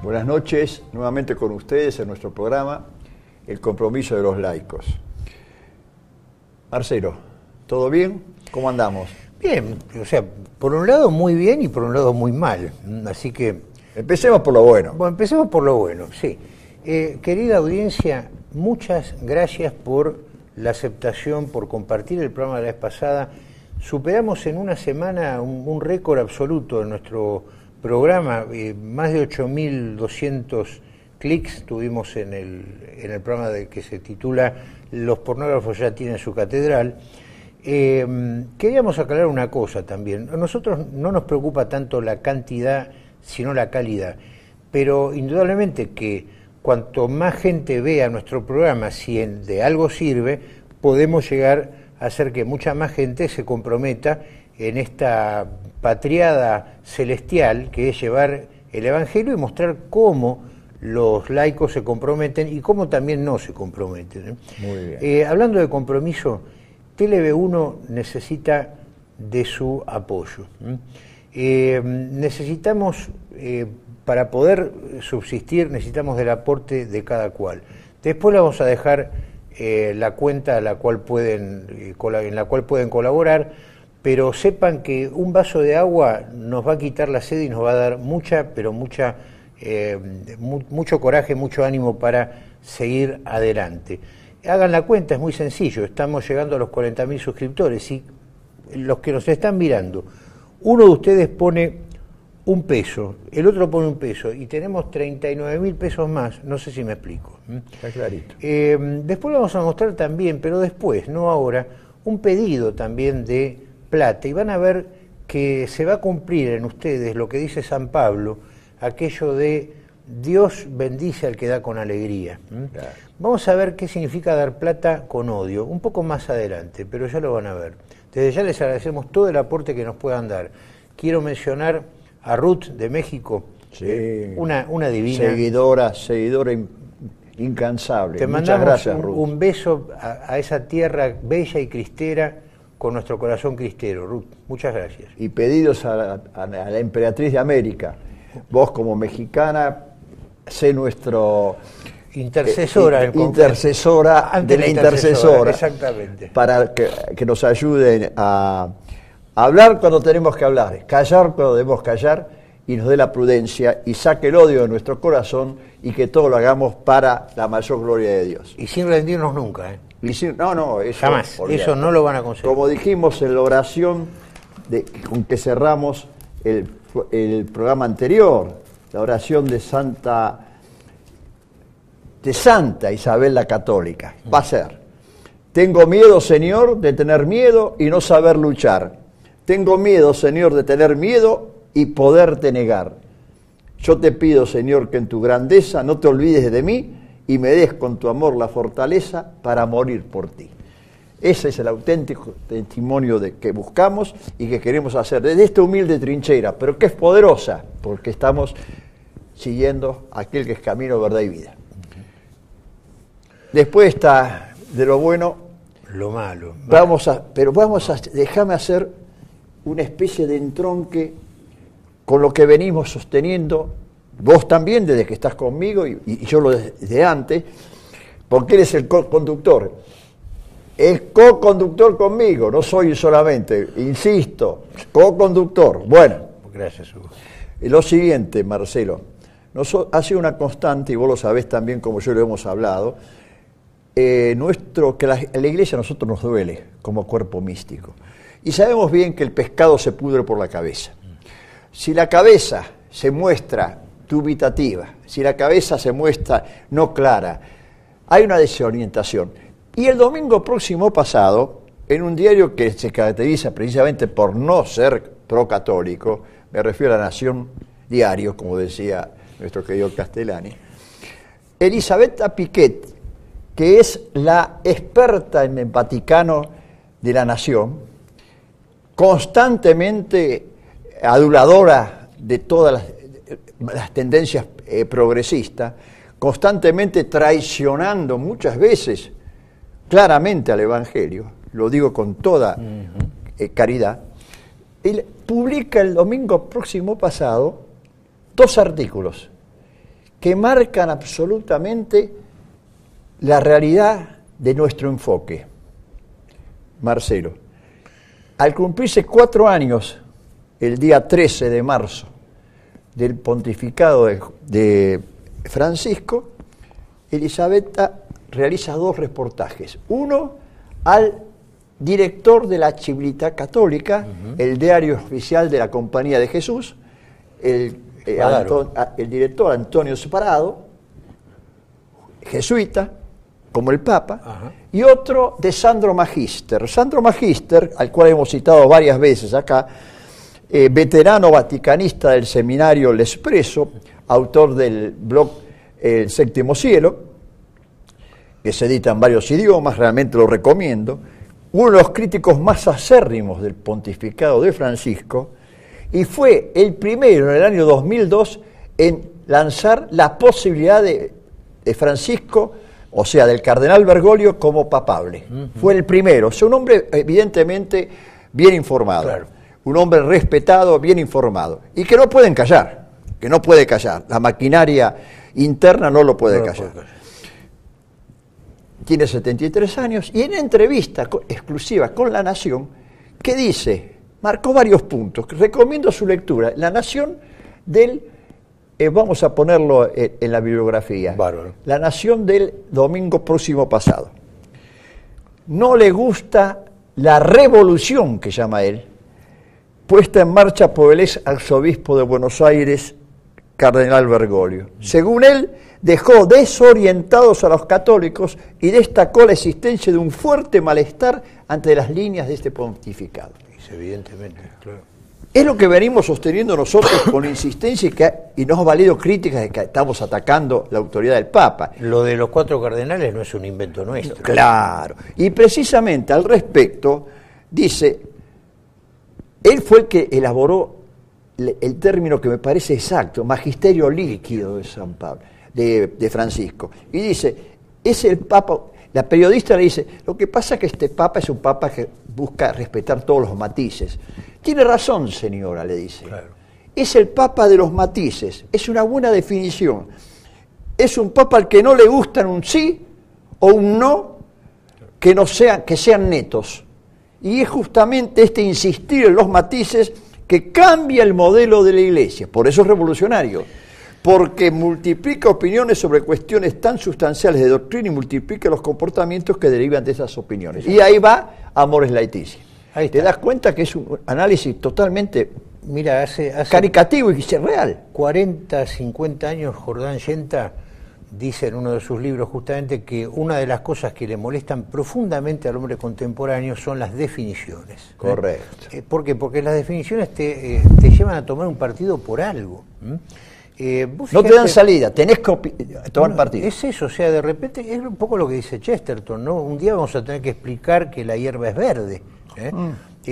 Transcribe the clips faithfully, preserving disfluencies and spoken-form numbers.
Buenas noches, nuevamente con ustedes en nuestro programa El compromiso de los laicos. Marcelo, ¿todo bien? ¿Cómo andamos? Bien, o sea, por un lado muy bien y por un lado muy mal, así que... Empecemos por lo bueno. Bueno, empecemos por lo bueno, sí. Eh, querida audiencia, muchas gracias por la aceptación, por compartir el programa de la vez pasada. Superamos en una semana un, un récord absoluto en nuestro programa, eh, más de ocho mil doscientos clics tuvimos en el, en el programa de, que se titula Los pornógrafos ya tienen su catedral. Eh, queríamos aclarar una cosa también. A nosotros no nos preocupa tanto la cantidad, sino la calidad. Pero indudablemente que cuanto más gente vea nuestro programa, si en, de algo sirve, podemos llegar a hacer que mucha más gente se comprometa en esta patriada celestial que es llevar el Evangelio y mostrar cómo los laicos se comprometen y cómo también no se comprometen, ¿eh? Muy bien. Eh, hablando de compromiso, T L V uno necesita de su apoyo. ¿eh? Eh, necesitamos, eh, para poder subsistir, necesitamos del aporte de cada cual. Después le vamos a dejar eh, la cuenta a la cual pueden, eh, en la cual pueden colaborar, pero sepan que un vaso de agua nos va a quitar la sed y nos va a dar mucha, pero mucha, eh, mu mucho coraje, mucho ánimo para seguir adelante. Hagan la cuenta, es muy sencillo, estamos llegando a los cuarenta mil suscriptores y los que nos están mirando, uno de ustedes pone un peso, el otro pone un peso y tenemos treinta y nueve mil pesos más, no sé si me explico. Está clarito. Eh, después lo vamos a mostrar también, pero después, no ahora, un pedido también de plata y van a ver que se va a cumplir en ustedes lo que dice San Pablo, aquello de Dios bendice al que da con alegría. Claro. Vamos a ver qué significa dar plata con odio, un poco más adelante, pero ya lo van a ver. Desde ya les agradecemos todo el aporte que nos puedan dar. Quiero mencionar a Ruth de México, Sí. eh, una, una divina. Seguidora, seguidora in, incansable. Te Muchas mandamos gracias, un, Ruth. un beso a, a esa tierra bella y cristera con nuestro corazón cristero. Ruth, muchas gracias. Y pedidos a la, a la emperatriz de América. Vos como mexicana, sé nuestro... Intercesora. Eh, intercesora Ante de la la intercesora. Exactamente. Para que, que nos ayuden a, a hablar cuando tenemos que hablar, callar cuando debemos callar y nos dé la prudencia y saque el odio de nuestro corazón y que todo lo hagamos para la mayor gloria de Dios. Y sin rendirnos nunca, ¿eh? Y si, no, no, eso, jamás, olvidate. eso no lo van a conseguir. Como dijimos en la oración de, con que cerramos el, el programa anterior, la oración de Santa, de Santa Isabel la Católica, va a ser: tengo miedo, Señor, de tener miedo y no saber luchar. Tengo miedo, Señor, de tener miedo y poderte negar. Yo te pido, Señor, que en tu grandeza no te olvides de mí y me des con tu amor la fortaleza para morir por ti. Ese es el auténtico testimonio de que buscamos y que queremos hacer desde esta humilde trinchera, pero que es poderosa, porque estamos siguiendo aquel que es camino, verdad y vida. Después está de lo bueno, lo malo. Vamos a, pero vamos a, déjame hacer una especie de entronque con lo que venimos sosteniendo, vos también desde que estás conmigo y, y yo lo desde antes, porque eres el co-conductor. El co-conductor conmigo, no soy solamente, insisto, co-conductor. Bueno, gracias, Hugo. Lo siguiente, Marcelo, nos ha sido una constante, y vos lo sabés también como yo lo hemos hablado, eh, nuestro, que la, la iglesia a nosotros nos duele como cuerpo místico. Y sabemos bien que el pescado se pudre por la cabeza. Si la cabeza se muestra dubitativa, si la cabeza se muestra no clara, hay una desorientación. Y el domingo próximo pasado, en un diario que se caracteriza precisamente por no ser procatólico, me refiero a La Nación Diario, como decía nuestro querido Castellani, Elisabetta Piquet, que es la experta en el Vaticano de la Nación, constantemente aduladora de todas las, las tendencias eh, progresistas, constantemente traicionando muchas veces claramente al Evangelio, lo digo con toda uh-huh. eh, caridad, él publica el domingo próximo pasado dos artículos que marcan absolutamente la realidad de nuestro enfoque. Marcelo, al cumplirse cuatro años, el día trece de marzo, del pontificado de, de Francisco, Elisabetta realiza dos reportajes. Uno al director de la Civiltà Católica, uh-huh. el diario oficial de la Compañía de Jesús, el, eh, Anto, el director Antonio Separado, jesuita, como el Papa, uh-huh. y otro de Sandro Magister. Sandro Magister, al cual hemos citado varias veces acá, eh, veterano vaticanista del seminario L'Espresso, autor del blog El Séptimo Cielo, que se edita en varios idiomas, realmente lo recomiendo, uno de los críticos más acérrimos del pontificado de Francisco, y fue el primero en el año dos mil dos en lanzar la posibilidad de, de Francisco, o sea, del cardenal Bergoglio, como papable. Uh-huh. Fue el primero. O sea, un hombre evidentemente bien informado, claro. un hombre respetado, bien informado, y que no pueden callar, que no puede callar. La maquinaria interna no lo puede no callar. Lo puede callar. Tiene setenta y tres años, y en entrevista exclusiva con La Nación, que dice, marcó varios puntos, que recomiendo su lectura, La Nación del, eh, vamos a ponerlo en, en la bibliografía, Bárbaro. La Nación del domingo próximo pasado. No le gusta la revolución, que llama él, puesta en marcha por el ex arzobispo de Buenos Aires, cardenal Bergoglio. Según él, dejó desorientados a los católicos y destacó la existencia de un fuerte malestar ante las líneas de este pontificado. Evidentemente, claro. Es lo que venimos sosteniendo nosotros con insistencia y, que, y nos ha valido críticas de que estamos atacando la autoridad del Papa. Lo de los cuatro cardenales no es un invento nuestro. Claro. Y precisamente al respecto, dice, él fue el que elaboró el término que me parece exacto, magisterio líquido de San Pablo, de, de Francisco. Y dice, es el Papa, la periodista le dice, lo que pasa es que este Papa es un Papa que busca respetar todos los matices. Tiene razón, señora, le dice. Claro. Es el Papa de los matices, es una buena definición. Es un Papa al que no le gustan un sí o un no, que, no sean, que sean netos. Y es justamente este insistir en los matices que cambia el modelo de la Iglesia. Por eso es revolucionario, porque multiplica opiniones sobre cuestiones tan sustanciales de doctrina y multiplica los comportamientos que derivan de esas opiniones. Y ahí va Amoris Laetitia. Ahí te das cuenta que es un análisis totalmente Mira, hace, hace caricativo y real. cuarenta, cincuenta años Jordán Yenta dice en uno de sus libros justamente que una de las cosas que le molestan profundamente al hombre contemporáneo son las definiciones. Correcto. ¿Eh? ¿Por qué? Porque las definiciones te, eh, te llevan a tomar un partido por algo. ¿Mm? Eh, no fíjate, te dan salida, tenés que tomar no, partido. Es eso, o sea, de repente es un poco lo que dice Chesterton, ¿no? Un día vamos a tener que explicar que la hierba es verde. ¿eh? Mm.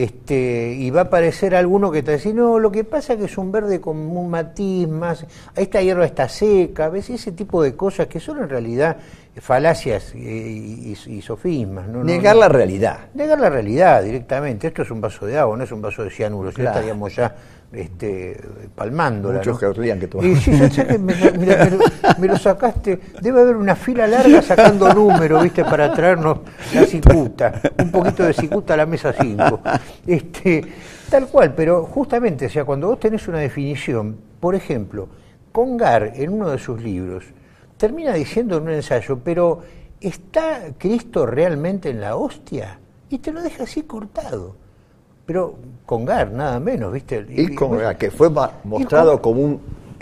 Este, y va a aparecer alguno que te dice, no, lo que pasa es que es un verde con un matiz más, esta hierba está seca, ¿ves? Ese tipo de cosas que son en realidad falacias y, y, y sofismas. ¿no? Negar no, la realidad. Negar la realidad directamente. Esto es un vaso de agua, no es un vaso de cianuro, si claro. no estaríamos ya este, palmándola. Muchos ¿no? querrían que tú... Y sí, ya sé que me, mira, me, lo, me lo sacaste, debe haber una fila larga sacando números, ¿viste? Para traernos la cicuta, un poquito de cicuta a la mesa cinco. Este, tal cual, pero justamente, o sea, cuando vos tenés una definición, por ejemplo, Congar en uno de sus libros termina diciendo en un ensayo, pero ¿está Cristo realmente en la hostia? Y te lo deja así cortado. Pero Congar, nada menos, ¿viste? Y, y Congar, que fue mostrado como un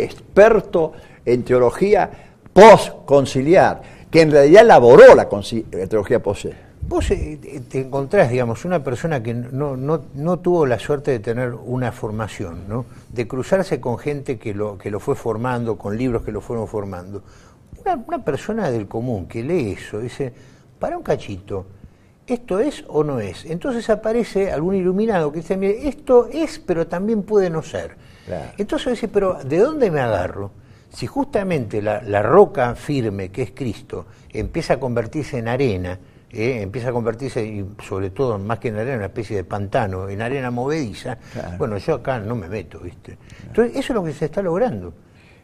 experto en teología post-conciliar, que en realidad elaboró la, la teología post-conciliar. Vos eh, te encontrás, digamos, una persona que no, no, no tuvo la suerte de tener una formación, ¿no? De cruzarse con gente que lo, que lo fue formando, con libros que lo fueron formando. Una, una persona del común que lee eso, dice, para un cachito, ¿esto es o no es? Entonces aparece algún iluminado que dice, mire, esto es, pero también puede no ser. Claro. Entonces dice, pero ¿de dónde me agarro? Si justamente la, la roca firme, que es Cristo, empieza a convertirse en arena, eh, empieza a convertirse, y sobre todo, más que en arena, una especie de pantano, en arena movediza, claro. Bueno, yo acá no me meto, ¿viste? Entonces, eso es lo que se está logrando.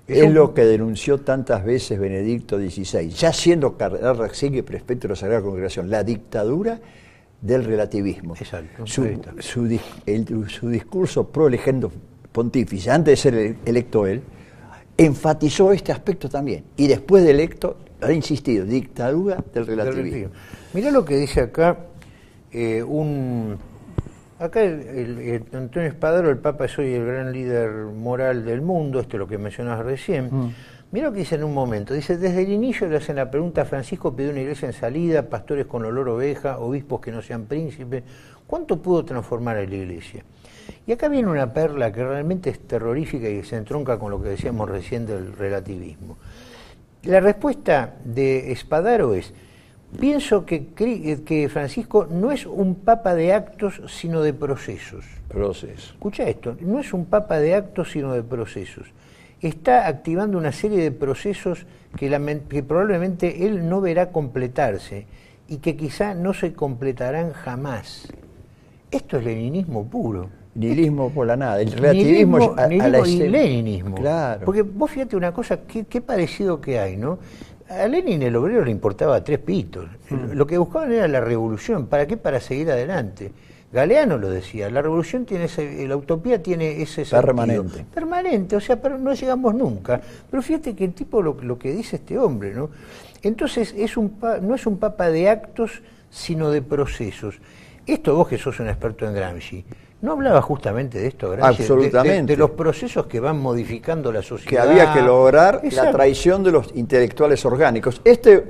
Es, es lo que denunció tantas veces Benedicto dieciséis, ya siendo cardenal Ratzinger prefecto de la Sagrada Congregación, la dictadura del relativismo. Exacto. Su, su, el, su discurso pro elegendo pontífice, antes de ser electo él, enfatizó este aspecto también. Y después de electo, ha insistido, dictadura del relativismo. Mirá lo que dice acá eh, un... Acá el, el, el Antonio Spadaro, el Papa, soy el gran líder moral del mundo, esto es lo que mencionabas recién. Mm. Mirá lo que dice en un momento. Dice, desde el inicio le hacen la pregunta, Francisco pidió una iglesia en salida, pastores con olor a oveja, obispos que no sean príncipes. ¿Cuánto pudo transformar a la iglesia? Y acá viene una perla que realmente es terrorífica y se entronca con lo que decíamos recién del relativismo. La respuesta de Spadaro es, pienso que, que Francisco no es un papa de actos, sino de procesos. Procesos. Escucha esto, no es un papa de actos, sino de procesos. Está activando una serie de procesos que, la, que probablemente él no verá completarse y que quizá no se completarán jamás. Esto es leninismo puro. Nihilismo por la nada, el relativismo nihilismo, a, a nihilismo la y leninismo. Claro. Porque vos fíjate una cosa, qué, qué parecido que hay, ¿no? A Lenin el obrero le importaba tres pitos. Mm. Lo que buscaban era la revolución. ¿Para qué? Para seguir adelante. Galeano lo decía, la revolución tiene ese, la utopía tiene ese sentido. Permanente. Permanente, o sea, pero no llegamos nunca. Pero fíjate que el tipo, lo, lo que dice este hombre, ¿no? Entonces, es un no es un papa de actos, sino de procesos. Esto vos que sos un experto en Gramsci, ¿no hablaba justamente de esto, Gramsci? Absolutamente. De, de, de los procesos que van modificando la sociedad. Que había que lograr Exacto. la traición de los intelectuales orgánicos. Este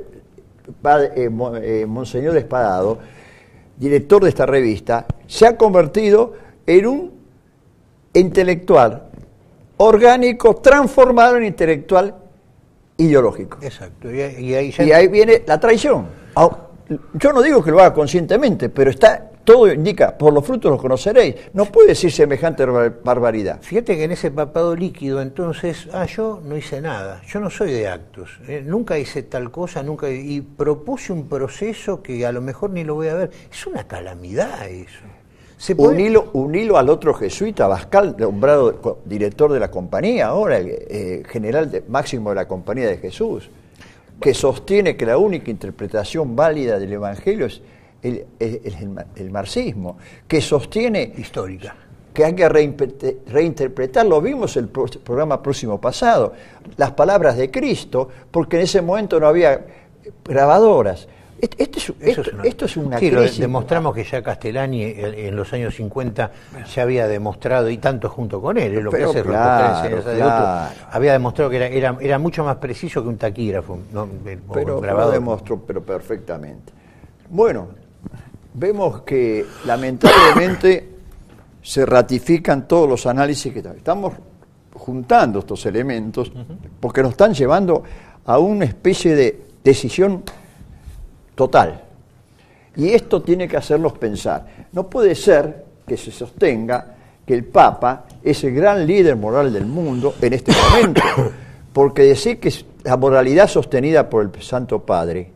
eh, eh, Monseñor Espadado, director de esta revista, se ha convertido en un intelectual orgánico transformado en intelectual ideológico. Exacto. Y, y, ahí, ya... y ahí viene la traición. Yo no digo que lo haga conscientemente, pero está todo indica, por los frutos los conoceréis. No puede decir semejante barbaridad. Fíjate que en ese papado líquido, entonces, ah, yo no hice nada, yo no soy de actos, eh, nunca hice tal cosa, nunca, y propuse un proceso que a lo mejor ni lo voy a ver. Es una calamidad eso. Se puede... un, hilo, un hilo al otro jesuita, Bascal, nombrado director de la compañía, ahora el eh, general de, máximo de la Compañía de Jesús, que sostiene que la única interpretación válida del Evangelio es el, el, el, el marxismo, que sostiene histórica, que hay que reinterpretar, lo vimos el pro, programa próximo pasado, las palabras de Cristo, porque en ese momento no había grabadoras. Esto, esto, es, esto, es, una, esto es una sí, crisis. Demostramos que ya Castellani en los años cincuenta ya había demostrado, y tanto junto con él, es lo pero que hace claro, claro. de otro, había demostrado que era, era, era mucho más preciso que un taquígrafo, ¿no? Pero lo demostró pero perfectamente. Bueno, vemos que lamentablemente se ratifican todos los análisis que estamos juntando estos elementos, porque nos están llevando a una especie de decisión total. Y esto tiene que hacerlos pensar. No puede ser que se sostenga que el Papa es el gran líder moral del mundo en este momento, porque decir que la moralidad sostenida por el Santo Padre,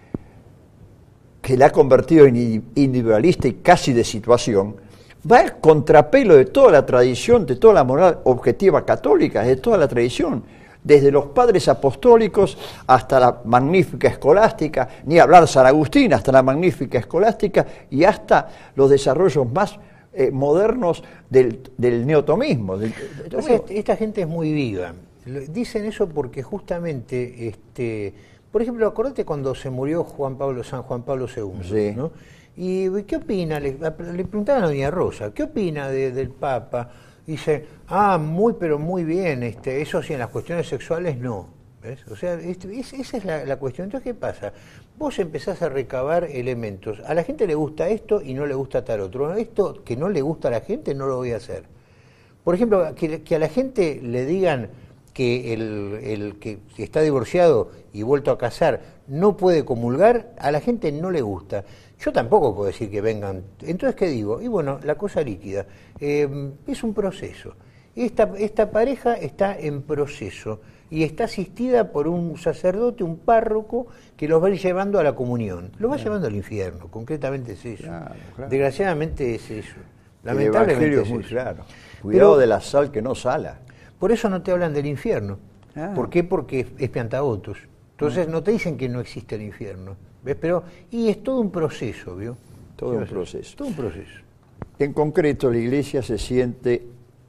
que la ha convertido en individualista y casi de situación, va al contrapelo de toda la tradición, de toda la moral objetiva católica, de toda la tradición, desde los padres apostólicos hasta la magnífica escolástica, ni hablar San Agustín, hasta la magnífica escolástica y hasta los desarrollos más eh, modernos del, del neotomismo. Del, del o sea, esta gente es muy viva. Dicen eso porque justamente, este, por ejemplo, acordate cuando se murió Juan Pablo, San Juan Pablo segundo, sí. ¿no? ¿Y qué opina? Le, le preguntaban a doña Rosa, ¿qué opina de, del Papa? Dice, ah, muy, pero muy bien, este, eso sí, en las cuestiones sexuales no. ¿Ves? O sea, este, es, esa es la, la cuestión. Entonces, ¿qué pasa? Vos empezás a recabar elementos. A la gente le gusta esto y no le gusta tal otro. Esto que no le gusta a la gente no lo voy a hacer. Por ejemplo, que, que a la gente le digan que el, el que está divorciado y vuelto a casar no puede comulgar, a la gente no le gusta. Yo tampoco puedo decir que vengan. Entonces, ¿qué digo? Y bueno, la cosa líquida. Eh, es un proceso. Esta, esta pareja está en proceso y está asistida por un sacerdote, un párroco, que los va a ir llevando a la comunión. Los va claro. llevando al infierno, concretamente es eso. Claro, claro. Desgraciadamente es eso. Lamentablemente el Evangelio es, es muy eso. claro. Cuidado Pero, de la sal que no sala. Por eso no te hablan del infierno. Ah. ¿Por qué? Porque es, es piantavotos. Entonces no te dicen que no existe el infierno, ¿ves? Pero, y es todo un proceso, ¿vio? Todo un proceso. Todo un proceso. En concreto, la Iglesia se siente,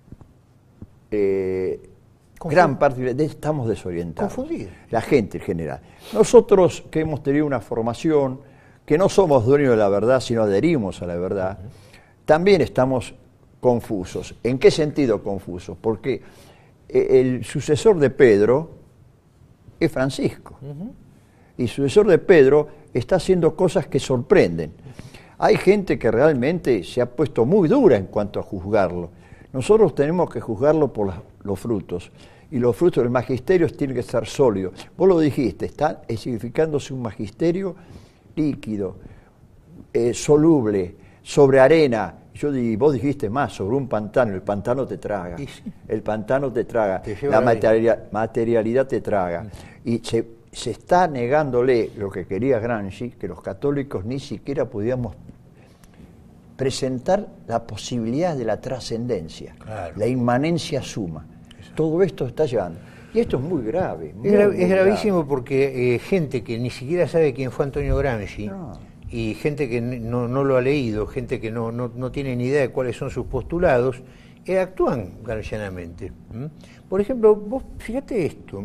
eh, gran parte, de, estamos desorientados. Confundida. La gente en general. Nosotros que hemos tenido una formación, que no somos dueños de la verdad, sino adherimos a la verdad, uh-huh. también estamos confusos. ¿En qué sentido confusos? Porque el sucesor de Pedro es Francisco. Uh-huh. Y el sucesor de Pedro está haciendo cosas que sorprenden. Hay gente que realmente se ha puesto muy dura en cuanto a juzgarlo. Nosotros tenemos que juzgarlo por las, los frutos. Y los frutos del magisterio tienen que estar sólidos. Vos lo dijiste, está significándose un magisterio líquido, eh, soluble, sobre arena. Yo di, vos dijiste más, sobre un pantano. El pantano te traga. Sí. El pantano te traga. Te la materialidad, materialidad te traga. Y se, se está negándole lo que quería Gramsci, que los católicos ni siquiera podíamos presentar la posibilidad de la trascendencia, claro. la inmanencia suma. Exacto. Todo esto está llevando. Y esto es muy grave. Muy, es, gra- muy es gravísimo grave. Porque eh, gente que ni siquiera sabe quién fue Antonio Gramsci, no. y gente que no, no lo ha leído, gente que no, no, no tiene ni idea de cuáles son sus postulados, eh, actúan gramscianamente. ¿Mm? Por ejemplo, vos fíjate esto,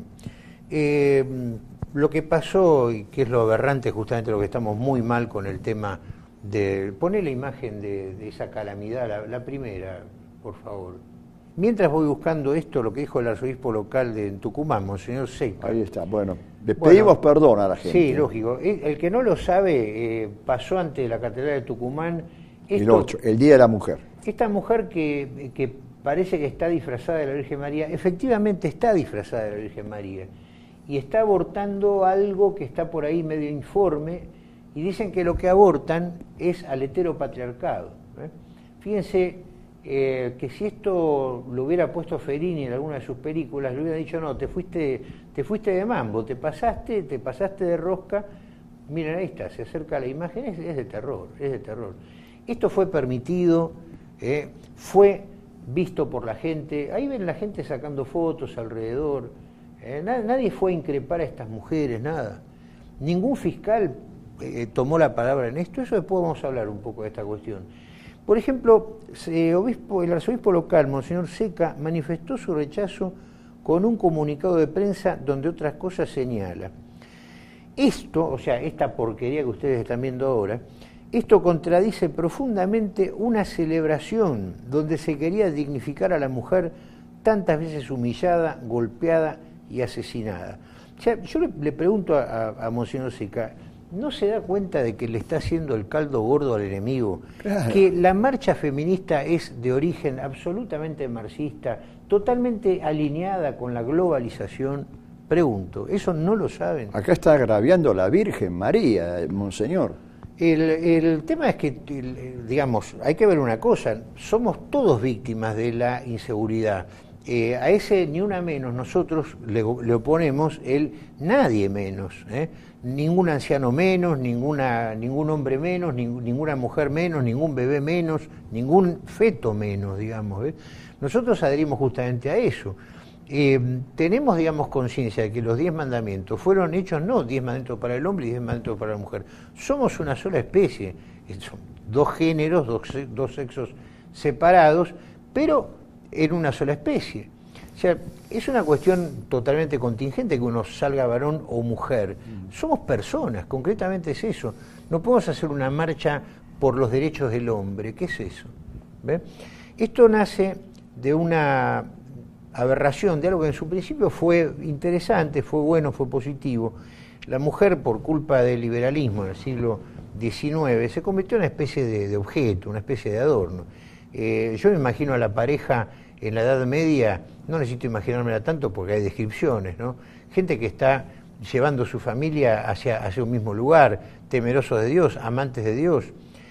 eh, lo que pasó, y que es lo aberrante, justamente lo que estamos muy mal con el tema de... Poné la imagen de, de esa calamidad, la, la primera, por favor. Mientras voy buscando esto, lo que dijo el arzobispo local de Tucumán, Monseñor Seca. Ahí está, bueno, le pedimos bueno, perdón a la gente. Sí, lógico. El que no lo sabe, eh, pasó ante la Catedral de Tucumán. Esto, el ocho, el Día de la Mujer. Esta mujer que, que parece que está disfrazada de la Virgen María, efectivamente está disfrazada de la Virgen María, y está abortando algo que está por ahí medio informe, y dicen que lo que abortan es al heteropatriarcado. ¿eh? Fíjense eh, que si esto lo hubiera puesto Fellini en alguna de sus películas, le hubiera dicho, no, te fuiste, te fuiste de mambo, te pasaste, te pasaste de rosca. Miren, ahí está, se acerca la imagen, es, es de terror, es de terror. Esto fue permitido, eh, fue visto por la gente, ahí ven la gente sacando fotos alrededor, eh, na- nadie fue a increpar a estas mujeres, nada. Ningún fiscal eh, tomó la palabra en esto, eso después vamos a hablar un poco de esta cuestión. Por ejemplo, eh, obispo, el arzobispo local, Monseñor Seca, manifestó su rechazo con un comunicado de prensa donde otras cosas señala. Esto, o sea, esta porquería que ustedes están viendo ahora, esto contradice profundamente una celebración donde se quería dignificar a la mujer tantas veces humillada, golpeada y asesinada. O sea, yo le, le pregunto a, a, a Monseñor Seca, ¿no se da cuenta de que le está haciendo el caldo gordo al enemigo? Claro. Que la marcha feminista es de origen absolutamente marxista, totalmente alineada con la globalización. Pregunto, ¿eso no lo saben? Acá está agraviando a la Virgen María, Monseñor. El, el tema es que, el, digamos, hay que ver una cosa, somos todos víctimas de la inseguridad. Eh, a ese ni una menos nosotros le, le oponemos el nadie menos, ¿eh? Ningún anciano menos, ninguna, ningún hombre menos, ning, ninguna mujer menos, ningún bebé menos, ningún feto menos, digamos. ¿eh? Nosotros adherimos justamente a eso. Eh, tenemos, digamos, conciencia de que los diez mandamientos fueron hechos no diez mandamientos para el hombre y diez mandamientos para la mujer. Somos una sola especie, son dos géneros, dos, dos sexos separados, pero en una sola especie. O sea, es una cuestión totalmente contingente que uno salga varón o mujer. Somos personas, concretamente es eso. No podemos hacer una marcha por los derechos del hombre. ¿Qué es eso? ¿Ve? Esto nace de una aberración, de algo que en su principio fue interesante, fue bueno, fue positivo. La mujer, por culpa del liberalismo en el siglo diecinueve, se convirtió en una especie de, de objeto, una especie de adorno. Eh, yo me imagino a la pareja en la Edad Media, no necesito imaginármela tanto porque hay descripciones, ¿no? Gente que está llevando su familia hacia, hacia un mismo lugar, temerosos de Dios, amantes de Dios.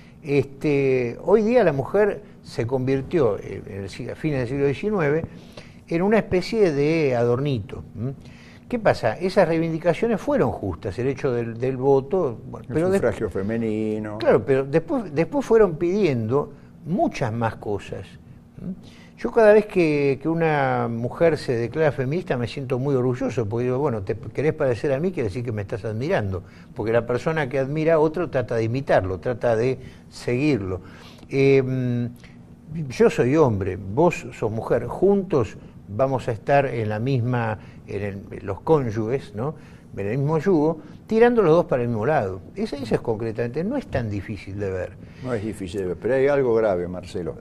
Este, hoy día la mujer se convirtió, en el, a fines del siglo diecinueve, en una especie de adornito. ¿Qué pasa? Esas reivindicaciones fueron justas, el hecho del, del voto... Bueno, el pero sufragio de, femenino... Claro, pero después, después fueron pidiendo muchas más cosas. Yo cada vez que, que una mujer se declara feminista me siento muy orgulloso, porque digo, bueno, te querés parecer a mí, quiere decir que me estás admirando, porque la persona que admira a otro trata de imitarlo, trata de seguirlo. Eh, yo soy hombre, vos sos mujer, juntos vamos a estar en la misma, en, el, en los cónyuges, ¿no?, en el mismo yugo, tirando los dos para el mismo lado. Eso, eso es concretamente, no es tan difícil de ver. No es difícil de ver, pero hay algo grave, Marcelo.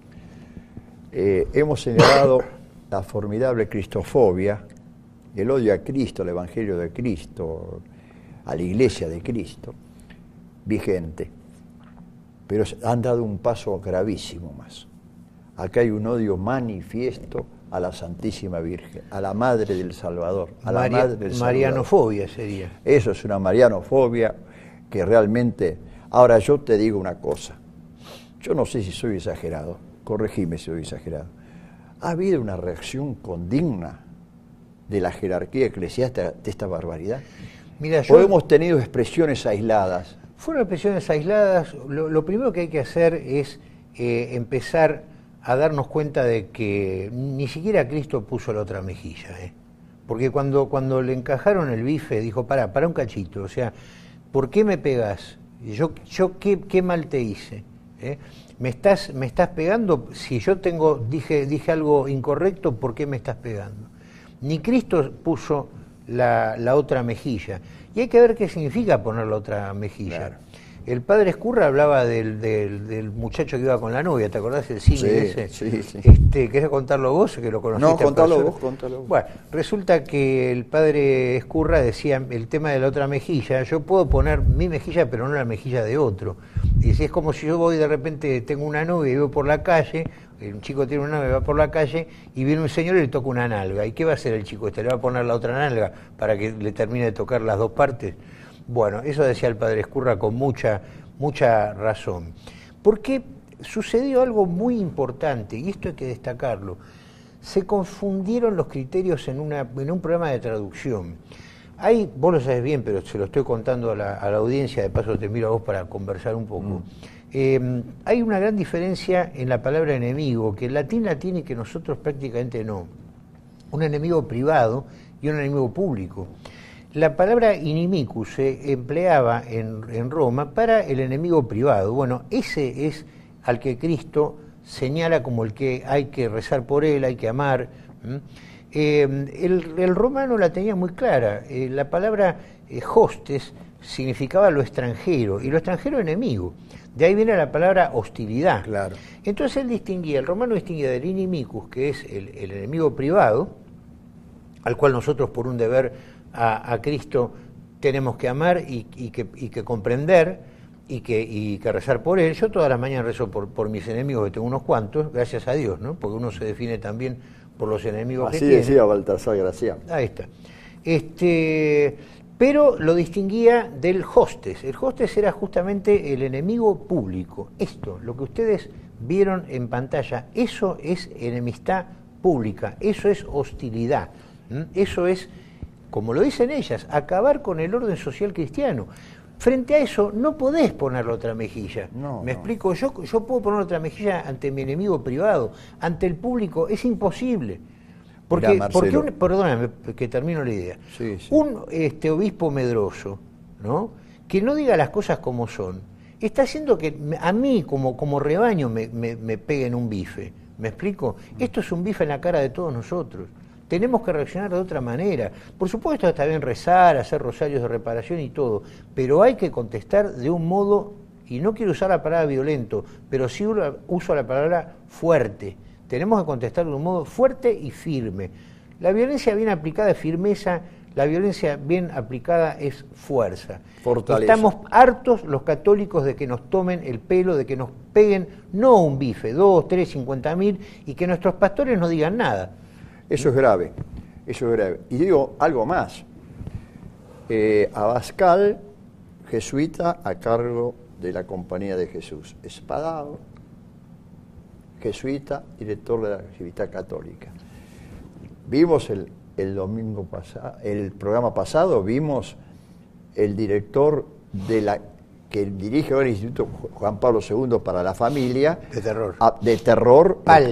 Eh, hemos señalado la formidable cristofobia, el odio a Cristo, al Evangelio de Cristo, a la Iglesia de Cristo, vigente. Pero han dado un paso gravísimo más. Acá hay un odio manifiesto a la Santísima Virgen, a la Madre del Salvador, a Maria, la Madre del Salvador. Marianofobia sería. Eso es una marianofobia que realmente... Ahora yo te digo una cosa, yo no sé si soy exagerado, corregime si soy exagerado. ¿Ha habido una reacción condigna de la jerarquía eclesiástica de esta barbaridad? Mira, yo, ¿O hemos tenido expresiones aisladas? Fueron expresiones aisladas. Lo, lo primero que hay que hacer es eh, empezar a darnos cuenta de que ni siquiera Cristo puso la otra mejilla, ¿eh? Porque cuando, cuando le encajaron el bife, dijo, pará, pará un cachito, o sea, ¿por qué me pegás? Yo, yo ¿qué, qué mal te hice? ¿Eh? ¿Me estás, me estás pegando? Si yo tengo dije, dije algo incorrecto, ¿por qué me estás pegando? Ni Cristo puso la, la otra mejilla. Y hay que ver qué significa poner la otra mejilla. Claro. El padre Escurra hablaba del, del, del muchacho que iba con la novia, ¿te acordás del cine sí, ese? Sí, sí. Este, ¿querés contarlo vos, que lo conociste? No, contalo vos, contalo vos. Bueno, resulta que el padre Escurra decía el tema de la otra mejilla, yo puedo poner mi mejilla pero no la mejilla de otro. Y si es como si yo voy de repente, tengo una novia y voy por la calle, un chico tiene una novia, va por la calle y viene un señor y le toca una nalga. ¿Y qué va a hacer el chico este? ¿Le va a poner la otra nalga para que le termine de tocar las dos partes? Bueno, eso decía el padre Escurra con mucha, mucha razón. Porque sucedió algo muy importante, y esto hay que destacarlo. Se confundieron los criterios en, una, en un programa de traducción. Hay, vos lo sabés bien, pero se lo estoy contando a la, a la audiencia, de paso te miro a vos para conversar un poco. Mm. Eh, hay una gran diferencia en la palabra enemigo, que en latín la tiene y que nosotros prácticamente no. Un enemigo privado y un enemigo público. La palabra inimicus se empleaba en, en Roma para el enemigo privado. Bueno, ese es al que Cristo señala como el que hay que rezar por él, hay que amar. ¿Mm? Eh, el, el romano la tenía muy clara. Eh, la palabra eh, hostes significaba lo extranjero, y lo extranjero enemigo. De ahí viene la palabra hostilidad. Claro. Entonces él distinguía, el romano distinguía del inimicus, que es el, el enemigo privado, al cual nosotros por un deber A, a Cristo tenemos que amar y, y, que, y que comprender y que, y que rezar por él. Yo todas las mañanas rezo por, por mis enemigos, que tengo unos cuantos, gracias a Dios, ¿no? Porque uno se define también por los enemigos Así que tiene. Así decía Baltasar Gracián. Ahí está. Este, pero lo distinguía del hostes. El hostes era justamente el enemigo público. Esto, lo que ustedes vieron en pantalla, eso es enemistad pública, eso es hostilidad, ¿m? Eso es, como lo dicen ellas, acabar con el orden social cristiano. Frente a eso no podés poner la otra mejilla. No, ¿Me no. explico? Yo, yo puedo poner otra mejilla ante mi enemigo privado, ante el público, es imposible. Porque, Mirá, porque un, perdóname que termino la idea. Sí, sí. Un este, obispo medroso, ¿no?, que no diga las cosas como son, está haciendo que a mí como, como rebaño me, me, me peguen un bife. ¿Me explico? Esto es un bife en la cara de todos nosotros. Tenemos que reaccionar de otra manera. Por supuesto está bien rezar, hacer rosarios de reparación y todo, pero hay que contestar de un modo, y no quiero usar la palabra violento, pero sí uso la palabra fuerte. Tenemos que contestar de un modo fuerte y firme. La violencia bien aplicada es firmeza, la violencia bien aplicada es fuerza. Fortaleza. Estamos hartos los católicos de que nos tomen el pelo, de que nos peguen, no un bife, dos, tres, cincuenta mil, y que nuestros pastores no digan nada. Eso es grave, eso es grave. Y digo algo más. Eh, Abascal, jesuita a cargo de la Compañía de Jesús. Espadado, jesuita, director de la actividad católica. Vimos el, el domingo pasado, el programa pasado, vimos el director de la que dirige ahora el Instituto Juan Pablo segundo para la Familia. De terror. A, de terror. Paglia.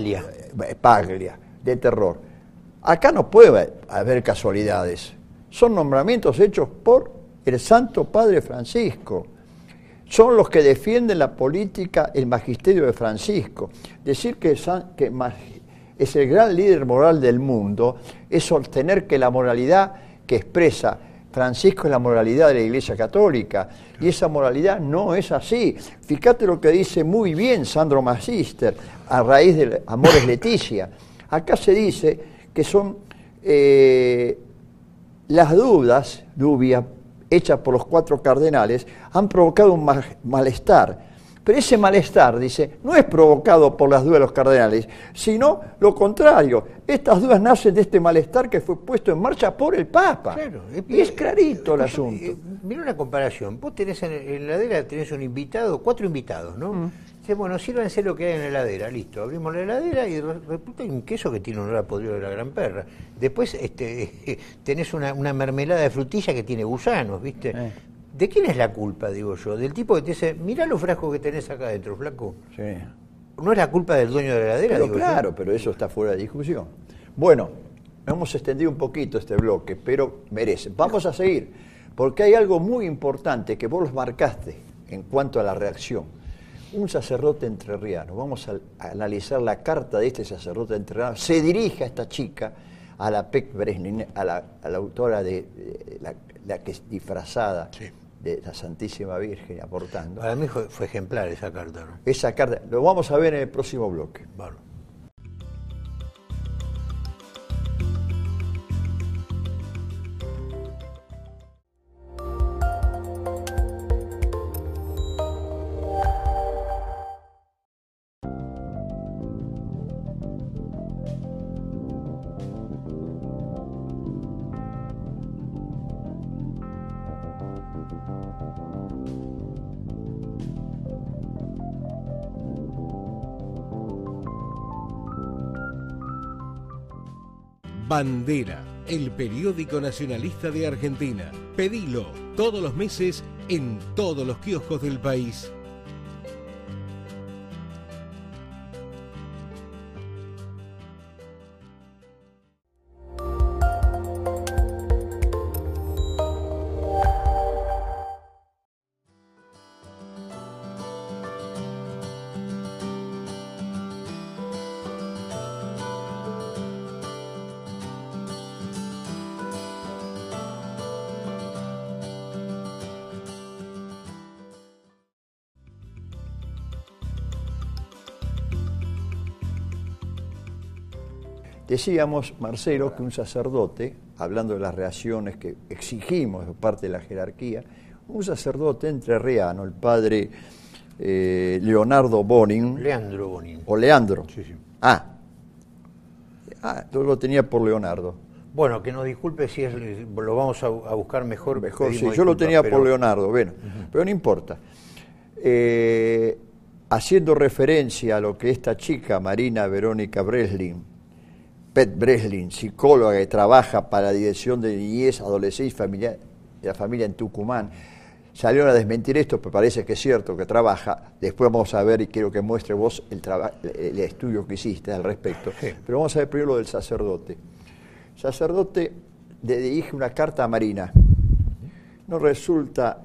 Paglia, de terror. Acá no puede haber casualidades. Son nombramientos hechos por el Santo Padre Francisco. Son los que defienden la política, el magisterio de Francisco. Decir que, San, que es el gran líder moral del mundo es sostener que la moralidad que expresa Francisco es la moralidad de la Iglesia Católica, y esa moralidad no es así. Fíjate lo que dice muy bien Sandro Magister a raíz de Amores Leticia. Acá se dice que son eh, las dudas, dubias, hechas por los cuatro cardenales, han provocado un malestar. Pero ese malestar, dice, no es provocado por las dudas de los cardenales, sino lo contrario. Estas dudas nacen de este malestar que fue puesto en marcha por el Papa. Claro, y es clarito el asunto. Eh, mira una comparación. Vos tenés en, en la heladera, tenés un invitado, cuatro invitados, ¿no? Mm. Dice, bueno, sírvanse lo que hay en la heladera, listo. Abrimos la heladera y resulta un queso que tiene un olor a podrido de la gran perra. Después este, tenés una, una mermelada de frutilla que tiene gusanos, ¿viste? Eh. ¿De quién es la culpa, digo yo? Del tipo que te dice, mirá los frascos que tenés acá adentro, flaco. Sí. ¿No es la culpa del dueño de la heladera? Pero digo claro, yo? Pero eso está fuera de discusión. Bueno, hemos extendido un poquito este bloque, pero merece. Vamos a seguir, porque hay algo muy importante que vos los marcaste en cuanto a la reacción. Un sacerdote entrerriano, vamos a, a analizar la carta de este sacerdote entrerriano, se dirige a esta chica, a la P E C Breslin, a la, a la autora de, de la, la que es disfrazada, sí, de la Santísima Virgen aportando. Para mí fue, fue ejemplar esa carta, ¿no? Esa carta, lo vamos a ver en el próximo bloque. Vale. Bandera, el periódico nacionalista de Argentina. Pedilo todos los meses en todos los kioscos del país. Decíamos, Marcelo, que un sacerdote, hablando de las reacciones que exigimos de parte de la jerarquía, un sacerdote entrerriano, el padre eh, Leonardo Bonin. Leandro Bonin. O Leandro. Sí, sí. Ah. Ah, yo lo tenía por Leonardo. Bueno, que nos disculpe si es, lo vamos a, a buscar mejor. Mejor, sí, yo lo tenía pero... por Leonardo, bueno, uh-huh. Pero no importa. Eh, haciendo referencia a lo que esta chica, Marina Verónica Breslin, P E C Breslin, psicóloga que trabaja para la Dirección de Niñez, Adolescencia y Familia, de la Familia en Tucumán, salió a desmentir esto, pero parece que es cierto que trabaja. Después vamos a ver y quiero que muestre vos el, traba, el estudio que hiciste al respecto. Sí. Pero vamos a ver primero lo del sacerdote. El sacerdote le dirige una carta a Marina. No resulta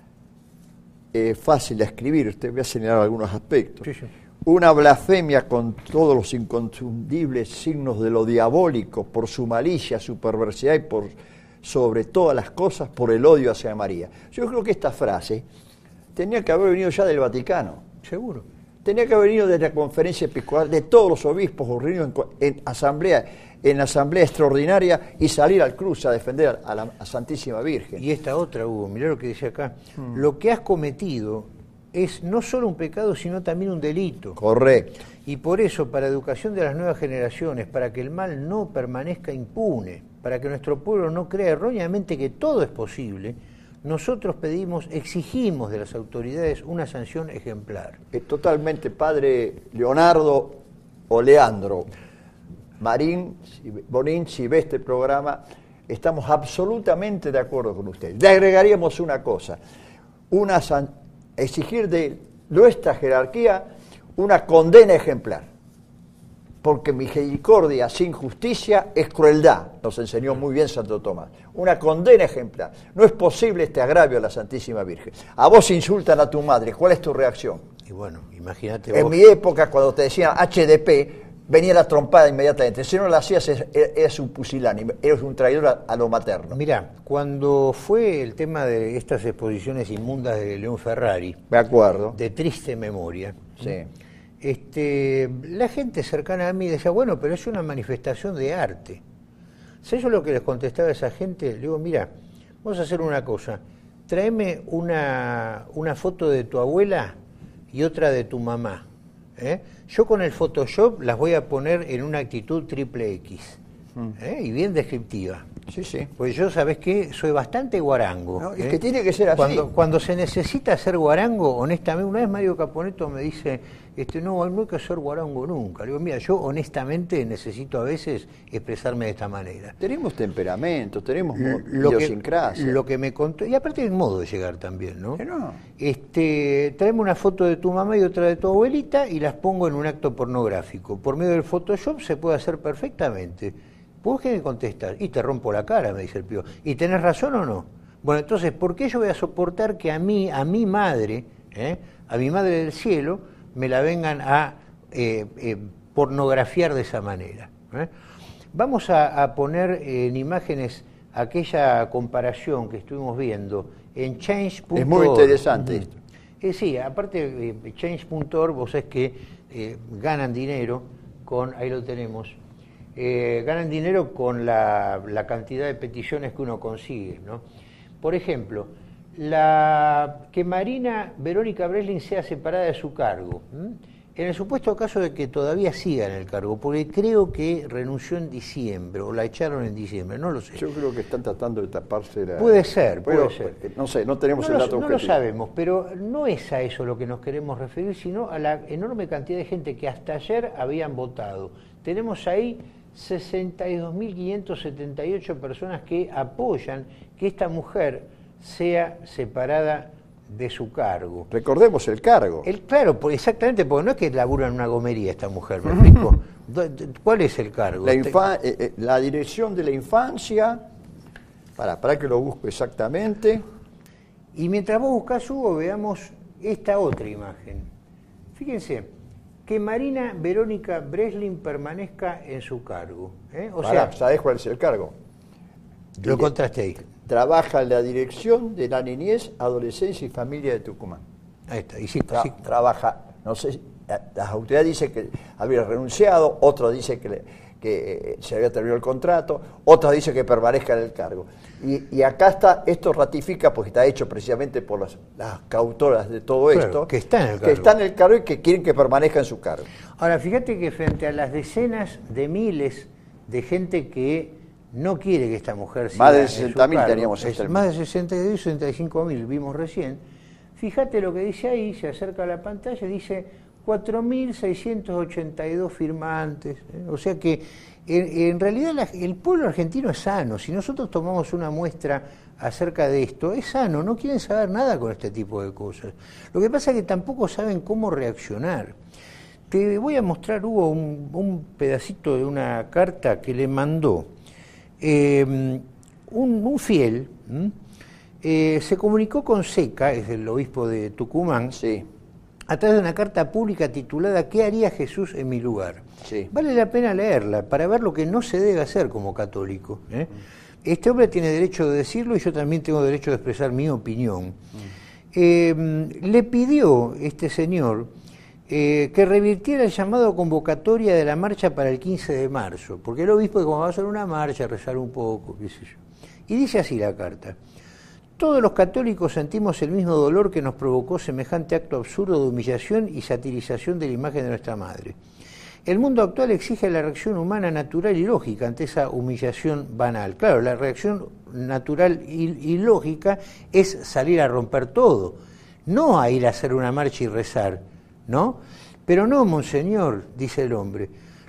eh, fácil de escribir, te voy a señalar algunos aspectos. Sí, sí. Una blasfemia con todos los inconfundibles signos de lo diabólico, por su malicia, su perversidad y por sobre todas las cosas por el odio hacia María. Yo creo que esta frase tenía que haber venido ya del Vaticano. Seguro. Tenía que haber venido de la conferencia episcopal, de todos los obispos reunidos en, en asamblea, en asamblea extraordinaria y salir al cruce a defender a la a Santísima Virgen. Y esta otra, Hugo, mirá lo que dice acá. Hmm. Lo que has cometido es no solo un pecado, sino también un delito. Correcto. Y por eso, para educación de las nuevas generaciones, para que el mal no permanezca impune, para que nuestro pueblo no crea erróneamente que todo es posible, nosotros pedimos, exigimos de las autoridades una sanción ejemplar. Es totalmente, padre Leonardo o Leandro, Marín, Bonin, si ve este programa, estamos absolutamente de acuerdo con usted. Le agregaríamos una cosa, una san exigir de nuestra jerarquía una condena ejemplar. porque misericordia sin justicia es crueldad, nos enseñó muy bien Santo Tomás. Una condena ejemplar. No es posible este agravio a la Santísima Virgen. A vos insultan a tu madre, ¿cuál es tu reacción? Y bueno, imagínate En vos. mi época, cuando te decían H D P, venía la trompada inmediatamente. Si no la hacías, eras un pusilánime, eras un traidor a, a lo materno. Mirá, cuando fue el tema de estas exposiciones inmundas de León Ferrari, Me acuerdo. de triste memoria, Sí. este, la gente cercana a mí decía, bueno, pero es una manifestación de arte. ¿Sabes yo lo que les contestaba a esa gente? Le digo, mira, vamos a hacer una cosa, tráeme una, una foto de tu abuela y otra de tu mamá. ¿eh? Yo con el Photoshop las voy a poner en una actitud triple X, ¿eh? y bien descriptiva. Sí, sí. Pues yo, ¿sabés qué? Soy bastante guarango. No, es ¿eh? que tiene que ser así. Cuando, cuando se necesita ser guarango, honestamente, una vez Mario Caponeto me dice, este, no, no hay que ser guarango nunca. Le digo, mira, yo honestamente necesito a veces expresarme de esta manera. Tenemos temperamento, tenemos Lo que, idiosincrasia. lo que me contó, y aparte hay un modo de llegar también, ¿no? Que no. Este, tráeme una foto de tu mamá y otra de tu abuelita y las pongo en un acto pornográfico. Por medio del Photoshop se puede hacer perfectamente. ¿Vos qué me contestas? Y te rompo la cara, me dice el pío. ¿Y tenés razón o no? Bueno, entonces, ¿por qué yo voy a soportar que a mí, a mi madre, ¿eh? a mi madre del cielo, me la vengan a eh, eh, pornografiar de esa manera? ¿eh? Vamos a, a poner en imágenes aquella comparación que estuvimos viendo en change punto org. Es muy interesante esto. Eh, sí, aparte, eh, change punto org, vos sabés que eh, ganan dinero con, ahí lo tenemos, eh, ganan dinero con la, la cantidad de peticiones que uno consigue, ¿no? Por ejemplo, la, que Marina Verónica Breslin sea separada de su cargo, ¿m? En el supuesto caso de que todavía siga en el cargo, porque creo que renunció en diciembre, o la echaron en diciembre, no lo sé. Yo creo que están tratando de taparse la... Puede ser, puede Pero, ser. No sé, no tenemos No el lo, dato no lo objetivo. sabemos, pero no es a eso lo que nos queremos referir, sino a la enorme cantidad de gente que hasta ayer habían votado. Tenemos ahí sesenta y dos mil quinientas setenta y ocho personas que apoyan que esta mujer sea separada de su cargo. Recordemos el cargo. El, claro, pues exactamente, porque no es que labura en una gomería esta mujer, ¿me explico? ¿Cuál es el cargo? La, infa- eh, eh, la dirección de la infancia, para, para que lo busco exactamente. Y mientras vos buscás, Hugo, veamos esta otra imagen. Fíjense, que Marina Verónica Breslin permanezca en su cargo. ¿eh? O Pará, sea, ¿sabés cuál es el cargo? lo encontraste ahí. Trabaja en la dirección de la niñez, adolescencia y familia de Tucumán. Ahí está. Y sí, Tra- sí. Trabaja, no sé, las autoridades dicen que había renunciado, otros dicen que, le- que eh, se había terminado el contrato, otros dicen que permanezca en el cargo. Y, y acá está, esto ratifica, porque está hecho precisamente por las, las cautoras de todo Claro, esto, que está en el que cargo. está en el cargo y que quieren que permanezca en su cargo. Ahora, fíjate que frente a las decenas de miles de gente que no quiere que esta mujer siga Más de en su sesenta mil cargo, teníamos es este más de sesenta y dos, sesenta y cinco mil, vimos recién. Fíjate lo que dice ahí, se acerca a la pantalla, dice cuatro mil seiscientos ochenta y dos firmantes. ¿eh? O sea que en, en realidad la- el pueblo argentino es sano. Si nosotros tomamos una muestra acerca de esto, es sano, no quieren saber nada con este tipo de cosas. Lo que pasa es que tampoco saben cómo reaccionar. Te voy a mostrar, Hugo, un, un pedacito de una carta que le mandó eh, un, un fiel. ¿m? Eh, se comunicó con Seca, es el obispo de Tucumán, Sí, a través de una carta pública titulada ¿Qué haría Jesús en mi lugar? sí. Vale la pena leerla para ver lo que no se debe hacer como católico. ¿eh? Este hombre tiene derecho de decirlo y yo también tengo derecho de expresar mi opinión. Eh, le pidió este señor eh, que revirtiera el llamado a convocatoria de la marcha para el quince de marzo, porque el obispo como va a hacer una marcha, rezar un poco, qué sé yo. Y dice así la carta: todos los católicos sentimos el mismo dolor que nos provocó semejante acto absurdo de humillación y satirización de la imagen de nuestra madre. El mundo actual exige la reacción humana natural y lógica ante esa humillación banal. Claro, la reacción natural y, y lógica es salir a romper todo, no a ir a hacer una marcha y rezar, ¿no? Pero no, monseñor, dice el hombre.